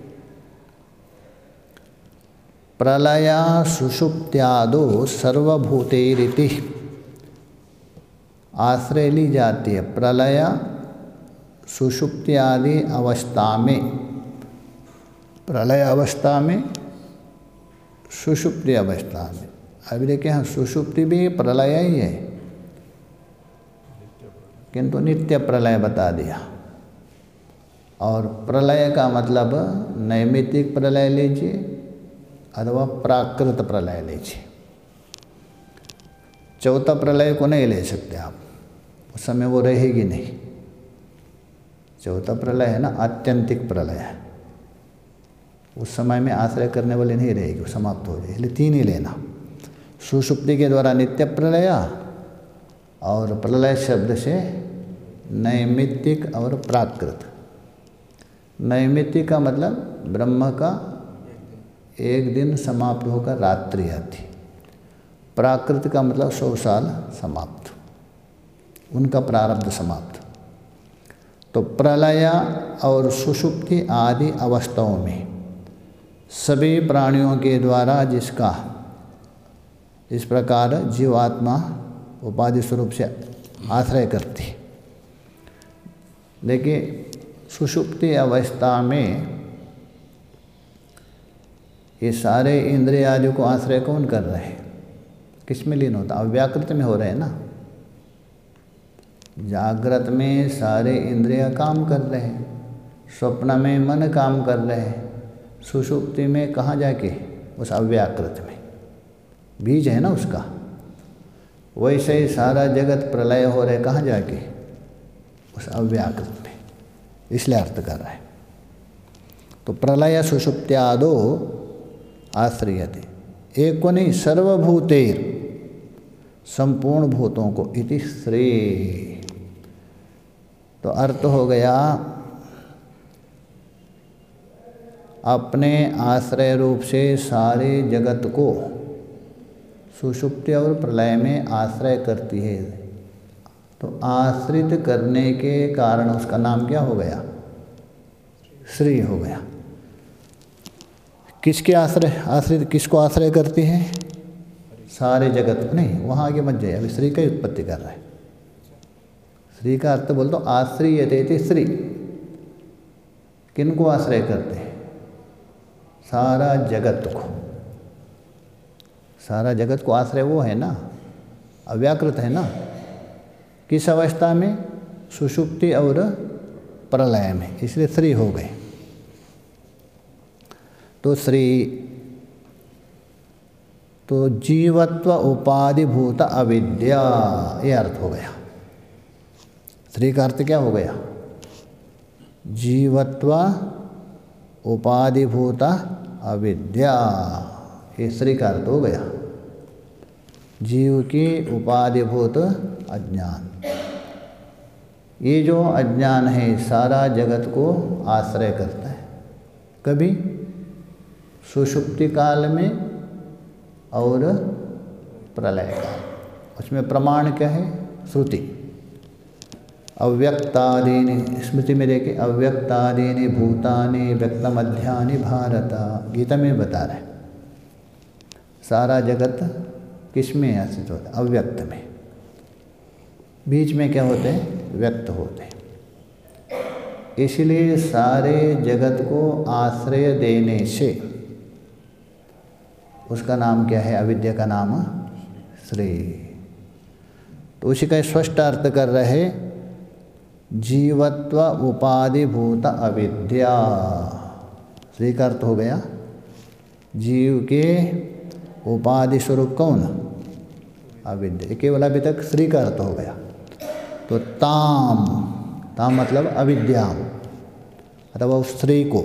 प्रलया सुषुप्त्यादो सर्वभूतेरिति, आश्रय ली जाती है प्रलय सुषुप्ति आदि अवस्था में। प्रलय अवस्था में, सुषुप्ति अवस्था में। अभी देखें हाँ, सुषुप्ति भी प्रलय ही है, किंतु नित्य प्रलय बता दिया। और प्रलय का मतलब नैमित्तिक प्रलय लीजिए अथवा प्राकृत प्रलय लीजिए। चौथा प्रलय को नहीं ले सकते आप, उस समय वो रहेगी नहीं। चौथा प्रलय है ना आत्यंतिक प्रलय है, उस समय में आश्रय करने वाले नहीं रहेगी, वो समाप्त हो जाए। इसलिए तीन ही लेना, सुषुप्ति के द्वारा नित्य प्रलय, और प्रलय शब्द से नैमित्तिक और प्राकृत। नैमित्तिक का मतलब ब्रह्म का एक दिन समाप्त होकर रात्रि आती। प्राकृत का मतलब 100 साल समाप्त, उनका प्रारब्ध समाप्त। तो प्रलय और सुषुप्ति आदि अवस्थाओं में सभी प्राणियों के द्वारा जिसका इस प्रकार जीवात्मा उपाधि स्वरूप से आश्रय करती, लेकिन सुषुप्ति अवस्था में ये सारे इंद्रिय आदि को आश्रय कौन कर रहे हैं? किस में लीन होता? अव्याकृत में हो रहे हैं ना। जागृत में सारे इंद्रिय काम कर रहे हैं, स्वप्न में मन काम कर रहे हैं, सुषुप्ति में कहाँ जाके? उस अव्याकृत में, बीज है ना उसका। वैसे ही सारा जगत प्रलय हो रहे कहाँ जाके? उस अव्याकृत में, इसलिए अर्थ कर रहा है। तो प्रलय सुषुप्त्यादो आश्रियते, एक को नहीं सर्वभूतेर, संपूर्ण भूतों को, इति श्री। तो अर्थ हो गया अपने आश्रय रूप से सारे जगत को सुषुप्ति और प्रलय में आश्रय करती है। तो आश्रित करने के कारण उसका नाम क्या हो गया? श्री हो गया। किसके आश्रय, आश्रित किसको आश्रय करती है? सारे जगत। नहीं, वहाँ आगे मत जाइए, अभी श्री का उत्पत्ति कर रहा है। श्री का अर्थ बोल दो आश्रियते थे श्री। किनको आश्रय करते हैं? सारा जगत को। सारा जगत को आश्रय वो है ना, अव्याकृत है ना। किस अवस्था में? सुषुप्ति और प्रलय में, इसलिए श्री हो गए। तो श्री तो जीवत्व उपाधिभूत अविद्या, ये अर्थ हो गया। श्री का अर्थ क्या हो गया? जीवत्व उपाधिभूत अविद्या, ये श्री का अर्थ हो गया। जीव की उपाधिभूत अज्ञान। ये जो अज्ञान है सारा जगत को आश्रय करता है। कभी सुषुप्ति काल में और प्रलय काल। उसमें प्रमाण क्या है? श्रुति। अव्यक्तादीनि, स्मृति में देखे, अव्यक्तादीनि भूतानि व्यक्तमध्यानि भारत, गीता में बता रहे। सारा जगत किस में आश्रित होता है? अव्यक्त में। बीच में क्या होते हैं? व्यक्त होते हैं। इसलिए सारे जगत को आश्रय देने से उसका नाम क्या है? अविद्या का नाम श्री। तो उसी का स्पष्ट अर्थ कर रहे, जीवत्व उपाधिभूत अविद्या। श्री का अर्थ हो गया जीव के उपाधि स्वरूप कौन? अविद्या। केवल अभी तक श्री का अर्थ हो गया। तो ताम, ताम मतलब अविद्या अथवा उस स्त्री को।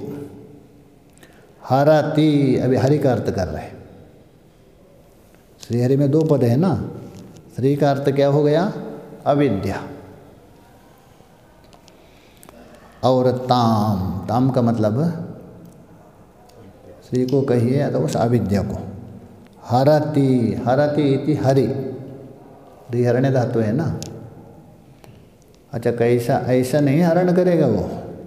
हरति, अभी हरि का अर्थ कर रहे हैं। श्री हरि में दो पद है ना। श्री का अर्थ क्या हो गया? अविद्या। और ताम, ताम का मतलब श्री को कहिए अथवा उस अविद्या को। हरति, हरति इति हरि, हरण्य धातु है ना। अच्छा, कैसा? ऐसा नहीं हरण करेगा वो।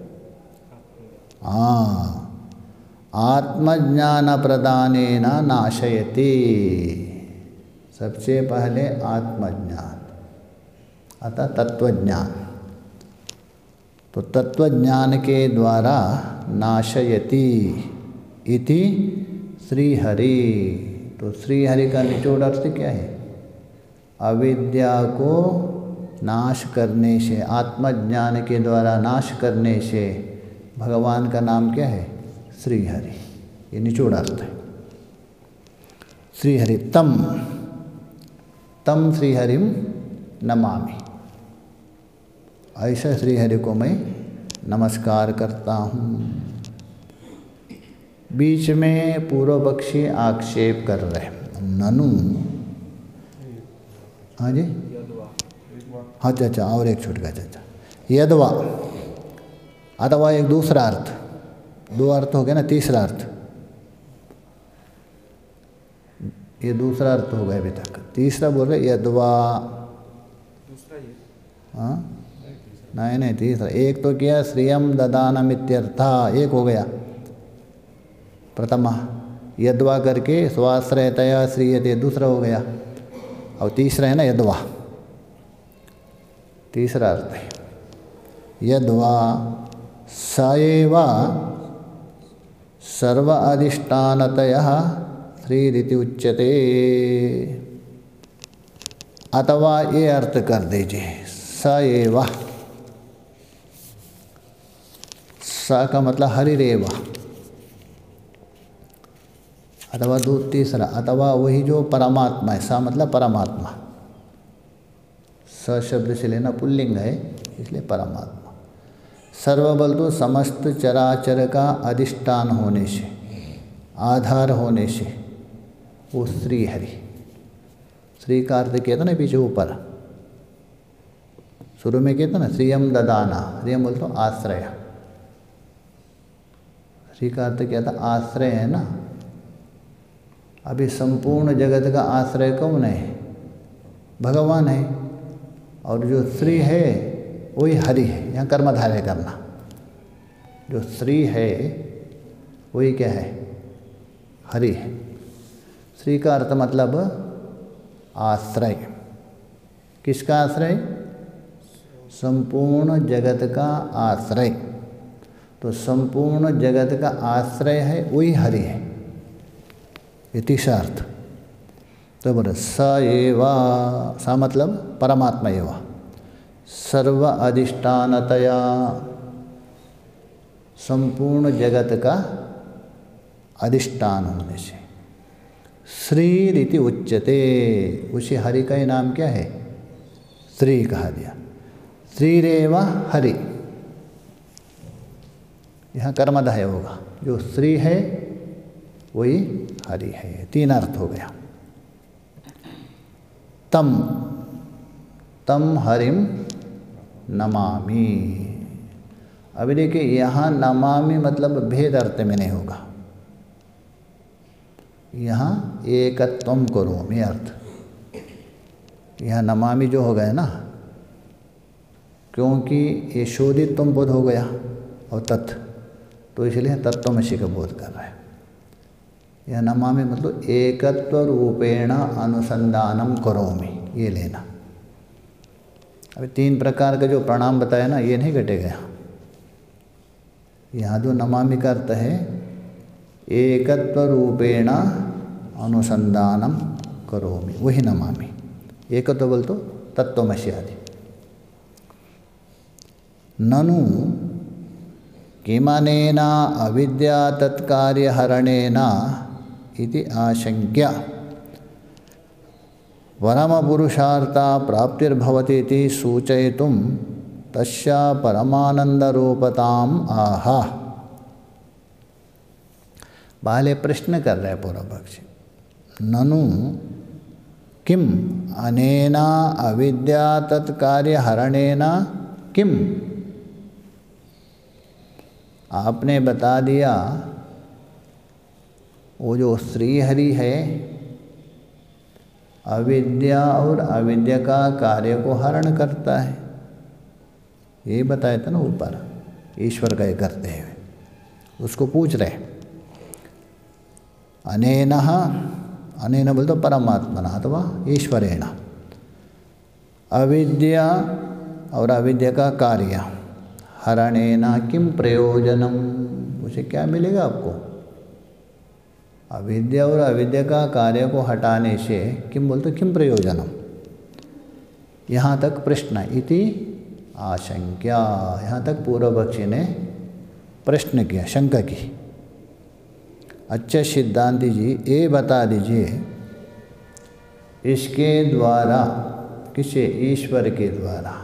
हाँ, आत्मज्ञान प्रदानेन नाशयति। सबसे पहले आत्मज्ञान अतः तत्वज्ञान। तो तत्वज्ञान के द्वारा नाशयति इति श्रीहरि। तो श्रीहरि का निचोड़ अर्थ क्या है? अविद्या को नाश करने से, आत्मज्ञान के द्वारा नाश करने से भगवान का नाम क्या है? श्रीहरि। ये निचोड़ अर्थ है। श्रीहरि तम, तम श्रीहरिम नमामि। ऐसा श्रीहरि को मैं नमस्कार करता हूँ। बीच में पूर्व पक्षी आक्षेप कर रहे, ननु। हाँ जी, अच्छा अच्छा, और एक छूट गया। अच्छा, यदवा अथवा एक दूसरा अर्थ। दो अर्थ हो गया ना, तीसरा अर्थ। ये दूसरा अर्थ हो गया अभी तक। तीसरा बोल रहे यदवा। हाँ, नहीं नहीं, तीसरा। एक तो किया श्रियम ददानम इत्यर्था, एक हो गया प्रथमा। यदवा करके स्वाश्रयतया श्रीयते, दूसरा हो गया। और तीसरा है ना यदवा, तीसरा अर्थ है। यद्वा स एव सर्व अधिष्ठानतयः श्रीरिति उच्यते। अथवा ये अर्थ कर दीजिए, स एव। स का मतलब हरिरेव। अथवा दो तीसरा, अथवा वही जो परमात्मा है। सा मतलब परमात्मा। स शब्द से लेना पुल्लिंग है, इसलिए परमात्मा। सर्वबल तो समस्त चराचर का अधिष्ठान होने से, आधार होने से वो श्रीहरि। श्री का अर्थ किया था ना पीछे ऊपर, शुरू में किया था ना श्रियम ददाना, श्रियम बोल तो आश्रय, श्री का अर्थ क्या था आश्रय है ना। अभी संपूर्ण जगत का आश्रय कौन है? भगवान है, और जो श्री है वही हरि है। यहाँ कर्मधारय करना, जो श्री है वही क्या है? हरि है। श्री का अर्थ मतलब आश्रय। किसका आश्रय? संपूर्ण जगत का आश्रय। तो संपूर्ण जगत का आश्रय है वही हरि है, ये तीसरा अर्थ। तो बोले स एवा, सा मतलब परमात्मा एवा, सर्व अधिष्ठानतया, संपूर्ण जगत का अधिष्ठान होने से। श्री रीति उच्यते, उसी हरि का ही नाम क्या है? श्री कहा दिया। श्रीरेव हरि, यहाँ कर्मधारय होगा, जो श्री है वही हरि है। तीन अर्थ हो गया। तम, तम हरिम नमामि। अभी देखिए यहाँ नमामि मतलब भेद अर्थ में नहीं होगा, यहाँ एकत्वम करोमि अर्थ। यहाँ नमामि जो हो गया ना, क्योंकि ये शोधित तुम बोध हो गया और तत्, तो इसलिए तत्त्वमसि का बोध कर रहा है। यह नमामि मतलब एकत्व रूपेण अनुसंधानम करोमि, ये लेना। अभी तीन प्रकार का जो प्रणाम बताया ना, ये नहीं घटेगा। यहाँ जो नमामि का अर्थ है एकत्व रूपेण अनुसंधानम करोमि, वही नमामि। एकत्व बोल तो तत्त्वमसि आदि। ननु किमनेन अविद्या तत्कार्यहरणेन इति आशंक्य परमपुरुषार्था प्राप्तिर्भवति इति सूचयितुं तस्य परमानंदरूपताम् आह। पहले प्रश्न कर रहे पूर्व पक्षी, ननु किम अनेन अविद्या तत्कार्यहरणेन किम, आपने बता दिया वो जो श्रीहरि है अविद्या और अविद्या का कार्य को हरण करता है, ये बताया था ना ऊपर, ईश्वर का ये करते हैं। उसको पूछ रहे अनेन, अनेन बोल तो परमात्मना अथवा ईश्वरेण, अविद्या और अविद्या का कार्य हरणेन किम प्रयोजनम, उसे क्या मिलेगा आपको? अविद्या और अविद्या का कार्य को हटाने से किम बोलते किम प्रयोजनम, यहाँ तक प्रश्न इति आशंक्या, यहाँ तक पूर्व पक्षी ने प्रश्न किया, शंका की। अच्छा सिद्धांति जी ये बता दीजिए, इसके द्वारा, किसे? ईश्वर के द्वारा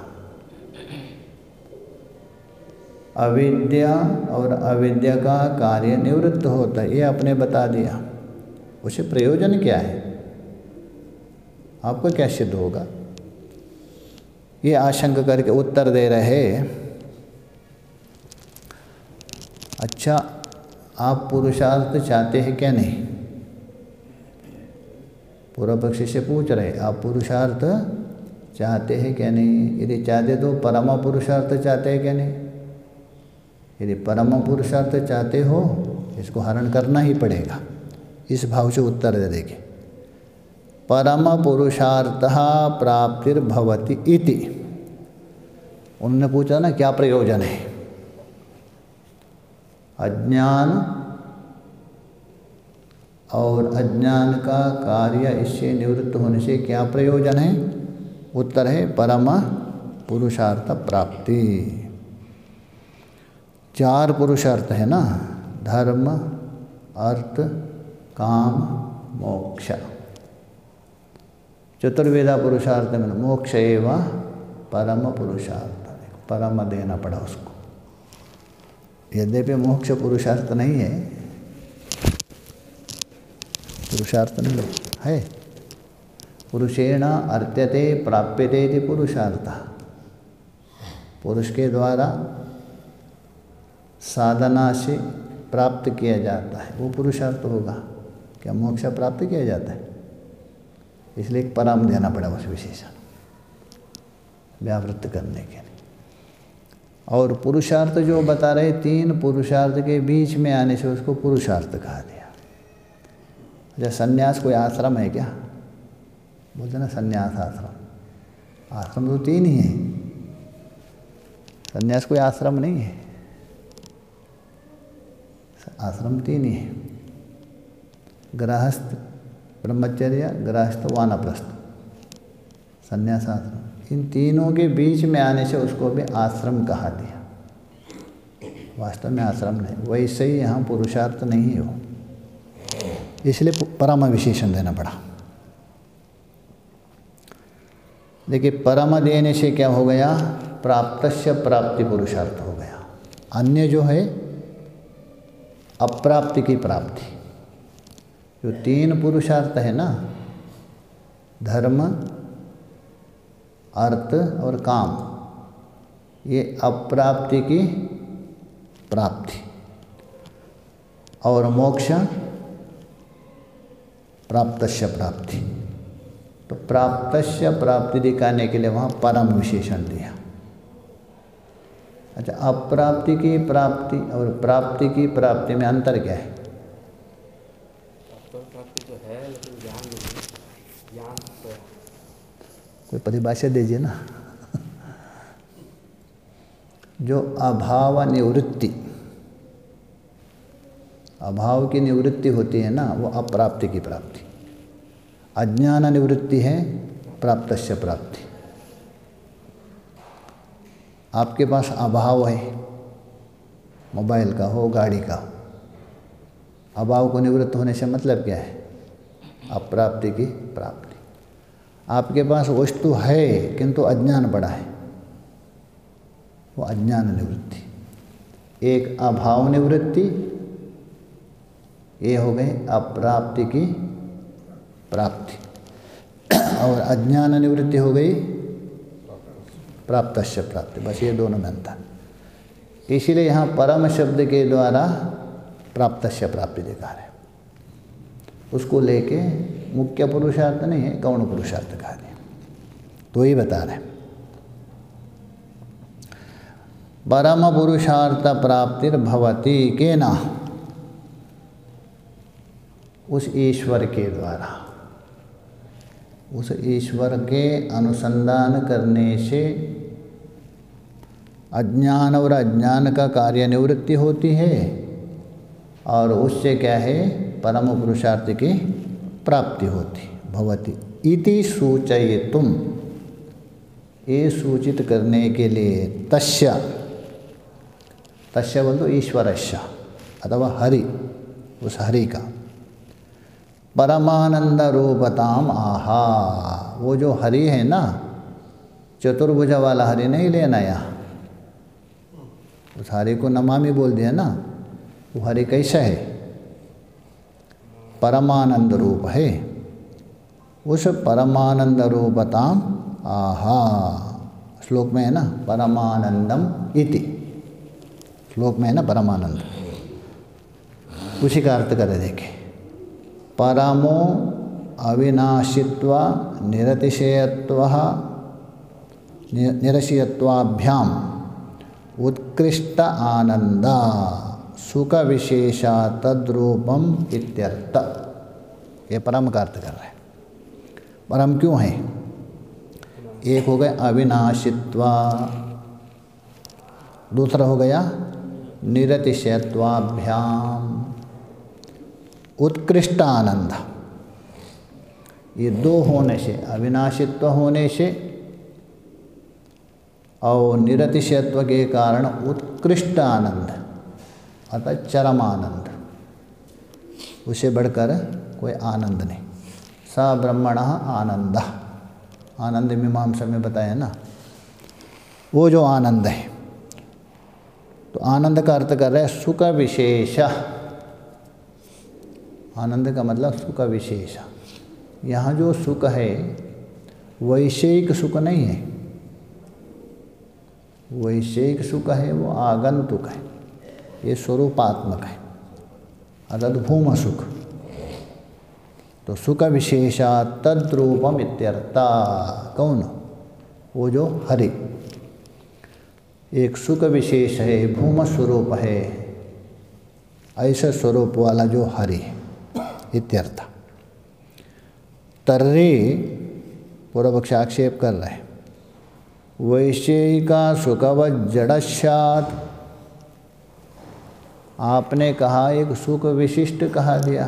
अविद्या और अविद्या का कार्य निवृत्त होता है, ये आपने बता दिया। उसे प्रयोजन क्या है? आपको क्या सिद्ध होगा? ये आशंका करके उत्तर दे रहे। अच्छा, आप पुरुषार्थ चाहते हैं क्या? नहीं। पूर्व पक्षी से पूछ रहे आप पुरुषार्थ चाहते हैं क्या नहीं? यदि चाहते तो परम पुरुषार्थ चाहते हैं क्या नहीं? यदि परम पुरुषार्थ चाहते हो, इसको हरण करना ही पड़ेगा। इस भाव से उत्तर दे देंगे। परम पुरुषार्थः प्राप्तिर्भवति इति। उन्होंने पूछा ना क्या प्रयोजन है? अज्ञान और अज्ञान का कार्य इससे निवृत्त होने से क्या प्रयोजन है? उत्तर है परम पुरुषार्थ प्राप्ति। चार पुरुषार्थ है ना, धर्म, अर्थ, काम, मोक्ष। चतुर्वेदा पुरुषार्थ में मोक्ष एवं परम पुरुषार्थ, परम देना पड़ा उसको। यद्यपि मोक्ष पुरुषार्थ नहीं है, पुरुषार्थ नहीं है, पुरुषेण अर्त्यते प्राप्यते इति पुरुषार्थः। पुरुष के द्वारा साधना से प्राप्त किया जाता है वो पुरुषार्थ होगा। क्या मोक्ष प्राप्त किया जाता है? इसलिए एक परम देना पड़ा उस विशेषण व्यावृत्त करने के लिए। और पुरुषार्थ जो बता रहे 3 पुरुषार्थ के बीच में आने से उसको पुरुषार्थ कहा दिया। अच्छा, संन्यास कोई आश्रम है क्या? बोलते ना संन्यास आश्रम। आश्रम तो 3 ही है, संन्यास कोई आश्रम नहीं है। आश्रम 3 ही है, गृहस्थ ब्रह्मचर्य, गृहस्थ वानप्रस्थ, संन्यास आश्रम। इन तीनों के बीच में आने से उसको भी आश्रम कहा दिया। वास्तव में आश्रम नहीं, वैसे ही यहाँ पुरुषार्थ नहीं हो, इसलिए परम विशेषण देना पड़ा। देखिए परम देने से क्या हो गया? प्राप्तस्य प्राप्ति पुरुषार्थ हो गया। अन्य जो है अप्राप्ति की प्राप्ति। जो 3 पुरुषार्थ है ना, धर्म, अर्थ और काम, ये अप्राप्ति की प्राप्ति, और मोक्ष प्राप्तस्य प्राप्ति। तो प्राप्तस्य प्राप्ति दिखाने के लिए वहाँ परम विशेषण दिया। अच्छा, अप्राप्ति की प्राप्ति और प्राप्ति की प्राप्ति में अंतर क्या है? प्राप्ति तो है लेकिन ज्ञान नहीं, ज्ञान तो है। कोई परिभाषा दीजिए ना। जो अभाव निवृत्ति, अभाव की निवृत्ति होती है ना, वो अप्राप्ति की प्राप्ति। अज्ञान निवृत्ति है प्राप्तस्य प्राप्ति। आपके पास अभाव है, मोबाइल का हो, गाड़ी का हो, अभाव को निवृत्त होने से मतलब क्या है? अप्राप्ति की प्राप्ति। आपके पास वस्तु है किंतु अज्ञान बड़ा है, वो अज्ञान निवृत्ति। एक अभाव निवृत्ति, ये हो गई अप्राप्ति की प्राप्ति, और अज्ञान निवृत्ति हो गई प्राप्तस्य प्राप्ति। बस ये दोनों में अंतर। इसीलिए यहाँ परम शब्द के द्वारा प्राप्तस्य प्राप्ति दिखा रहे, उसको लेके मुख्य पुरुषार्थ नहीं है, गौण पुरुषार्थ कहा दिया। तो ही बता रहे परम पुरुषार्थ प्राप्तिर्भवति केना, उस ईश्वर के द्वारा। उस ईश्वर के अनुसंधान करने से अज्ञान और अज्ञान का कार्य निवृत्ति होती है, और उससे क्या है? परम पुरुषार्थ की प्राप्ति होती भवति इति सूचयितुम, ये सूचित करने के लिए तस्य, तस्य बोल दो ईश्वरस्य अथवा हरि, उस हरि का परमानंद रूपताम आहा। वो जो हरि है ना, चतुर्भुज वाला हरि नहीं लेना यहाँ, उस हरि को नमामि बोल दिया ना। वो हरि कैसा है? परमानंद रूप है। उस परमानंद रूपताम आहा, श्लोक में है ना परमानंदम इति, श्लोक में है ना परमानंद, उसी का अर्थ करे देखे। परमो अविनाशित्व निरतिशयत्व निरशियत्वाभ्याम उत्कृष्ट आनंद सुख विशेषा तद्रूपम इत्यर्थ। ये परम का अर्थ कर रहे हैं। परम क्यों है? एक हो गया अविनाशित्व, दूसरा हो गया निरतिशयत्वाभ्याम उत्कृष्ट आनंद। ये 2 होने से, अविनाशित्व होने से और निरतिशयत्व के कारण उत्कृष्ट आनंद अर्थात चरम आनंद, उसे बढ़कर कोई आनंद नहीं। स ब्रह्मणः आनंद, आनंद मीमांसा में बताया ना, वो जो आनंद है। तो आनंद का अर्थ कर रहे हैं सुख विशेष। आनंद का मतलब सुख विशेष, यहाँ जो सुख है वैषयिक सुख नहीं है, वैषयिक सुख है वो आगंतुक है, ये स्वरूपात्मक है, अर्थात भूम सुख। तो सुख विशेषा तद्रूपम इत्यर्था। कौन? वो जो हरि एक सुख विशेष है, भूम स्वरूप है, ऐसा स्वरूप वाला जो हरि है इत्यर्थ। तर्रे पूर्व पक्ष आक्षेप कर रहे हैं, वैषयिका सुखवत् जड़स्यात्। आपने कहा एक सुख विशिष्ट कहा दिया,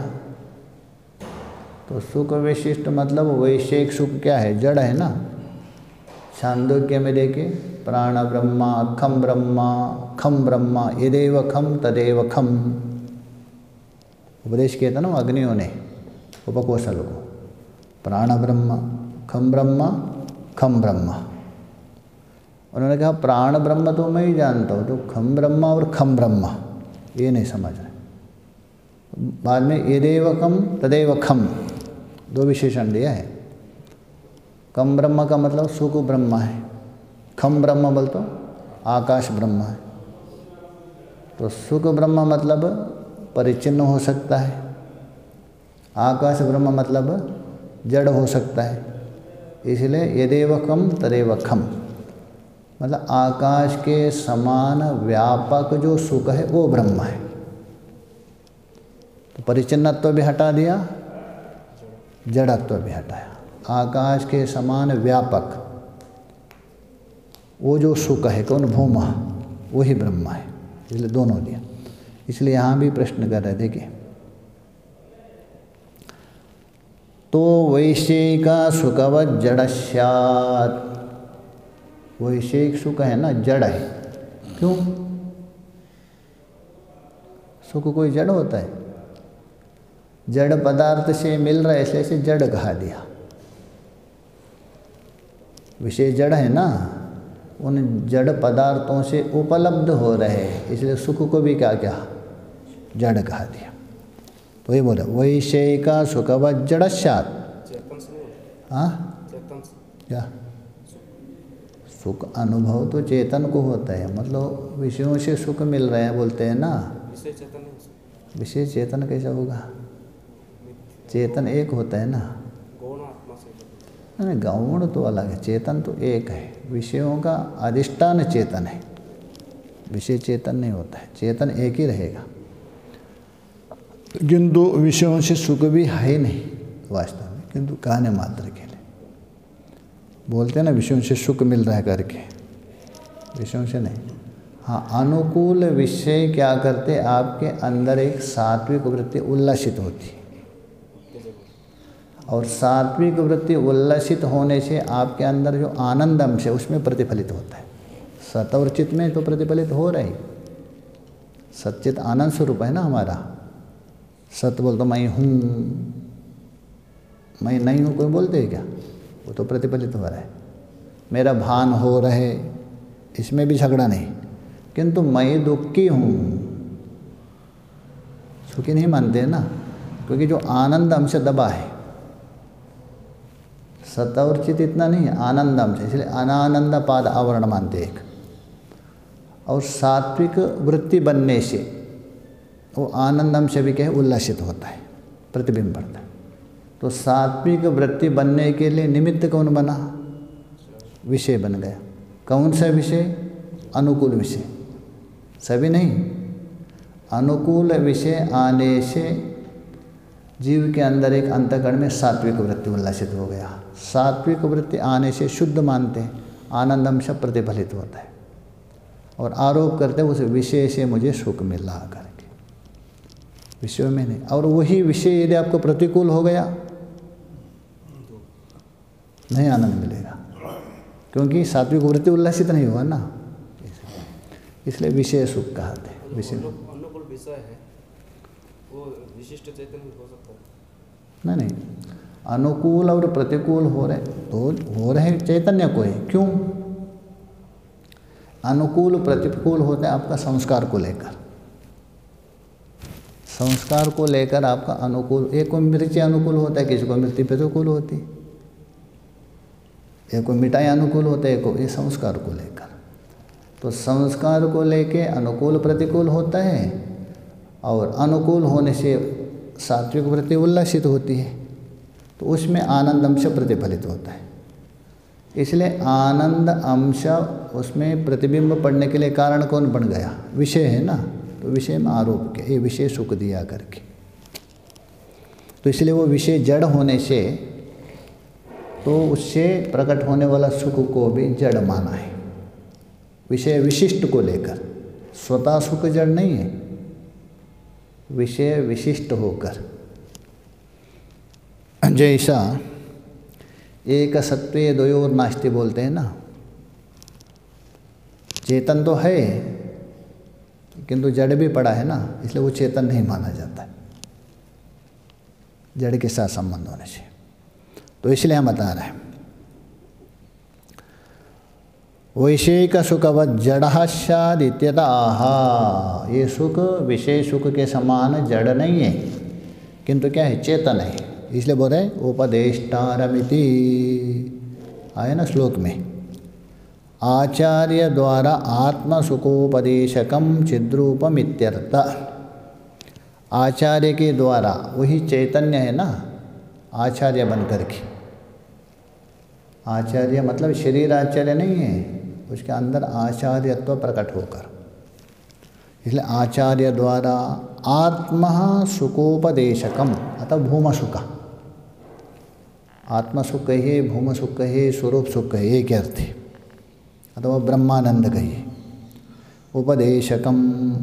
तो सुख विशिष्ट मतलब वैषयिक सुख क्या है? जड़ है ना। छांदोग्य में देखे प्राण ब्रह्मा खम ब्रह्मा खम ब्रह्मा यदेव खम तदेव खम, उपदेश किया था ना अग्नियों ने उपकोशल को, प्राण ब्रह्मा खम ब्रह्मा खम ब्रह्मा। उन्होंने कहा प्राण ब्रह्म तो मैं ही जानता हूँ, तो खम ब्रह्मा और खम ब्रह्मा ये नहीं समझ रहे। बाद में यदेव खम तदेव खम दो विशेषण दिया है। कम ब्रह्म का मतलब सुख ब्रह्म है, खम ब्रह्म बोल तो आकाश ब्रह्म है। तो सुख ब्रह्म मतलब परिचिन्न हो सकता है, आकाश ब्रह्म मतलब जड़ हो सकता है। इसलिए यदेव कम तदेव खम मतलब आकाश के समान व्यापक जो सुख है वो ब्रह्म है। तो परिचिन्नत्व भी हटा दिया, जड़त्व भी हटाया। आकाश के समान व्यापक वो जो सुख है कौन? भूमा, वही ब्रह्म है। इसलिए दोनों दिया। इसलिए यहाँ भी प्रश्न कर रहे, देखिए तो वैषयिका सुखवत् जड़स्यात्। वैषयिक सुख है ना, जड़ है। क्यों? सुख कोई जड़ होता है? जड़ पदार्थ से मिल रहा है, इसलिए जड़ कहा दिया। विषय जड़ है ना, उन जड़ पदार्थों से उपलब्ध हो रहे, इसलिए सुख को भी क्या क्या जड़ कहा दिया। तो ये बोला वैषयिका सुखवत् जड़स्यात्। हाँ क्या? सुख अनुभव तो चेतन को होता है, मतलब विषयों से सुख मिल रहे हैं बोलते हैं ना। विषय चेतन कैसा होगा? चेतन एक होता है ना। नहीं, गौण तो अलग है, चेतन तो एक है। विषयों का अधिष्ठान चेतन है, विषय चेतन नहीं होता है। चेतन एक ही रहेगा, किंतु विषयों से सुख भी है नहीं वास्तव में, किंतु कहने मात्र के लिए बोलते हैं ना, विषयों से सुख मिल रहा है करके, विषयों से नहीं। हाँ, अनुकूल विषय क्या करते? आपके अंदर एक सात्विक वृत्ति उल्लसित होती है, और सात्विक वृत्ति उल्लसित होने से आपके अंदर जो आनंद अंश है उसमें प्रतिफलित होता है। सत और चित्त में तो प्रतिफलित हो रही। सच्चित आनंद स्वरूप है ना हमारा। सत्य बोल तो मैं हूँ, मैं नहीं हूँ कोई बोलते है क्या? वो तो प्रतिफलित हो रहा है। मेरा भान हो रहे, इसमें भी झगड़ा नहीं, किंतु मैं दुखी हूँ, सुखी नहीं मानते हैं ना, क्योंकि जो आनंद अंश दबा है। सत और चित इतना नहीं है, आनंद अंश, इसलिए अनानंद पाद आवरण मानते एक। और सात्विक वृत्ति बनने से वो आनंद अंश भी क्या है? उल्लसित होता है, प्रतिबिंब बढ़ता है। तो सात्विक वृत्ति बनने के लिए निमित्त कौन बना? विषय बन गया। कौन सा विषय? अनुकूल विषय, सभी नहीं। अनुकूल विषय आने से जीव के अंदर एक अंतःकरण में सात्विक वृत्ति उल्लसित हो गया। सात्विक वृत्ति आने से शुद्ध मानते हैं, आनंद अंश प्रतिफलित होता है, और आरोप करते हैं उस विषय से मुझे सुख मिला करके, विषय में नहीं। और वही विषय यदि आपको प्रतिकूल हो गया, नहीं आनंद मिलेगा, क्योंकि सात्विक वृत्ति उल्लसित नहीं हुआ ना। इसलिए विषय सुख कहते हैं। विषय अनुकूल विषय है वो विशिष्ट चैतन्य हो सकता है। नहीं, अनुकूल और प्रतिकूल हो रहे तो हो रहे चैतन्य को है। क्यों? अनुकूल प्रतिकूल होते हैं आपका संस्कार को लेकर। संस्कार को लेकर आपका अनुकूल, एक को मिर्ची अनुकूल होता है, किसी को मिर्ची प्रतिकूल होती, एक को मिठाई अनुकूल होता है, एक को, ये संस्कार को लेकर। तो संस्कार को लेके अनुकूल प्रतिकूल होता है, और अनुकूल होने से सात्विक वृत्ति उल्लासित होती है, तो उसमें आनंद अंश प्रतिफलित होता है। इसलिए आनंद अंश उसमें प्रतिबिंब पड़ने के लिए कारण कौन बन गया? विषय है ना, तो विषय में आरोप किया, ये विषय सुख दिया करके। तो इसलिए वो विषय जड़ होने से, तो उससे प्रकट होने वाला सुख को भी जड़ माना है, विषय विशिष्ट को लेकर। स्वतः सुख जड़ नहीं है, विषय विशिष्ट होकर। जैसा एक सत्वे द्वयोर नास्ति बोलते हैं ना, चेतन तो है किंतु जड़ भी पड़ा है ना, इसलिए वो चेतन नहीं माना जाता है, जड़ के साथ संबंध होने से। तो इसलिए हम बता रहे हैं वैषयिक सुखवत जड़ स्यादित्यतः, ये सुख विषय सुख के समान जड़ नहीं है, किंतु क्या है? चेतन है। इसलिए बोल रहे उपदेष्टारमिति, आए ना श्लोक में, आचार्य द्वारा आत्मसुखोपदेशकम चिद्रूपम इत्यर्थ। आचार्य के द्वारा, वही चैतन्य है ना आचार्य बन करके। आचार्य मतलब शरीर आचार्य नहीं है, उसके अंदर आचार्यत्व प्रकट होकर। इसलिए आचार्य द्वारा आत्म सुखोपदेशकम, अतः भूम सुख, आत्म सुख कहिए, भूम सुख कहिए, स्वरूप सुख कहिए, एक अर्थ है, अथवा ब्रह्मानंद कहिए। उपदेशकम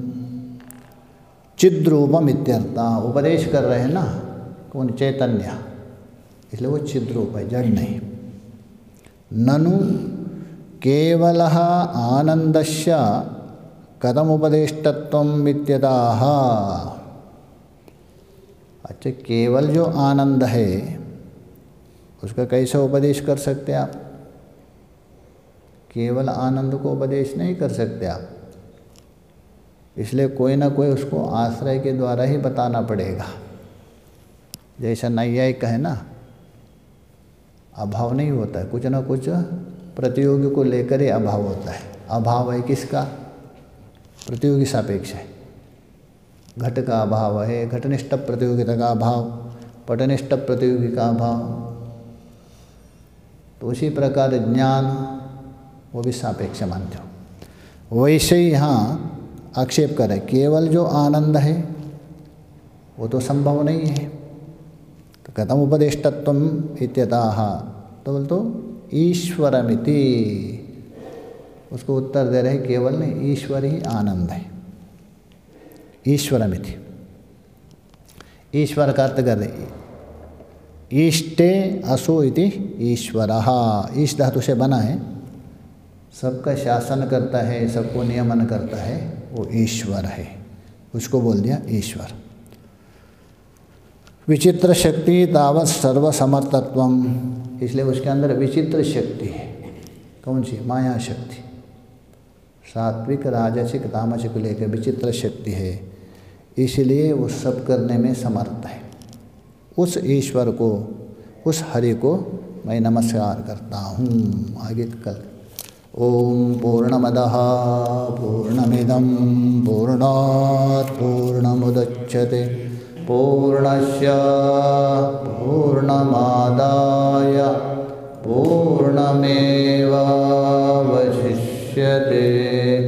चिद्रूपम इत्यर्थ, उपदेश कर रहे हैं ना कौन? चैतन्य, इसलिए वो चिद्रूप है, जड़ नहीं। ननु केवल आनंदस्य कथम उपदेष्टत्वम इत्यतः। अच्छा, केवल जो आनंद है उसका कैसे उपदेश कर सकते आप? केवल आनंद को उपदेश नहीं कर सकते आप, इसलिए कोई ना कोई उसको आश्रय के द्वारा ही बताना पड़ेगा। जैसा नैयायिक है ना, अभाव नहीं होता है, कुछ ना कुछ प्रतियोगी को लेकर ही अभाव होता है। अभाव है किसका? प्रतियोगी सापेक्ष है। घट का अभाव है, घटनिष्ठ प्रतियोगिता का अभाव, पटनिष्ठ प्रतियोगी का अभाव। तो उसी प्रकार ज्ञान वो भी सापेक्ष मानते हो। वैसे ही यहाँ आक्षेप करें, केवल जो आनंद है वो तो संभव नहीं है, तो कथम उपदेष्टत्वम इत्यतः, तो बोल तो ईश्वरमिति, उसको उत्तर दे रहे केवल नहीं, ईश्वर ही आनंद है। ईश्वरमिति, ईश्वर का अर्थ कर रहे ईष्टे असो इति ईश्वरः, ईश धातु से बना है, सबका शासन करता है, सबको नियमन करता है, वो ईश्वर है, उसको बोल दिया ईश्वर। विचित्र शक्ति तावत सर्वसमर्थत्वम, इसलिए उसके अंदर विचित्र शक्ति है। कौन सी? माया शक्ति। सात्विक राजसिक तामसिक को लेकर विचित्र शक्ति है, इसलिए वो सब करने में समर्थ है। उस ईश्वर को, उस हरि को मैं नमस्कार करता हूँ। आगे कल ओम पूर्णमदः पूर्णमिदं पूर्णात् पूर्णमुदच्यते पूर्णस्य पूर्णमादाय पूर्णमेवावशिष्यते।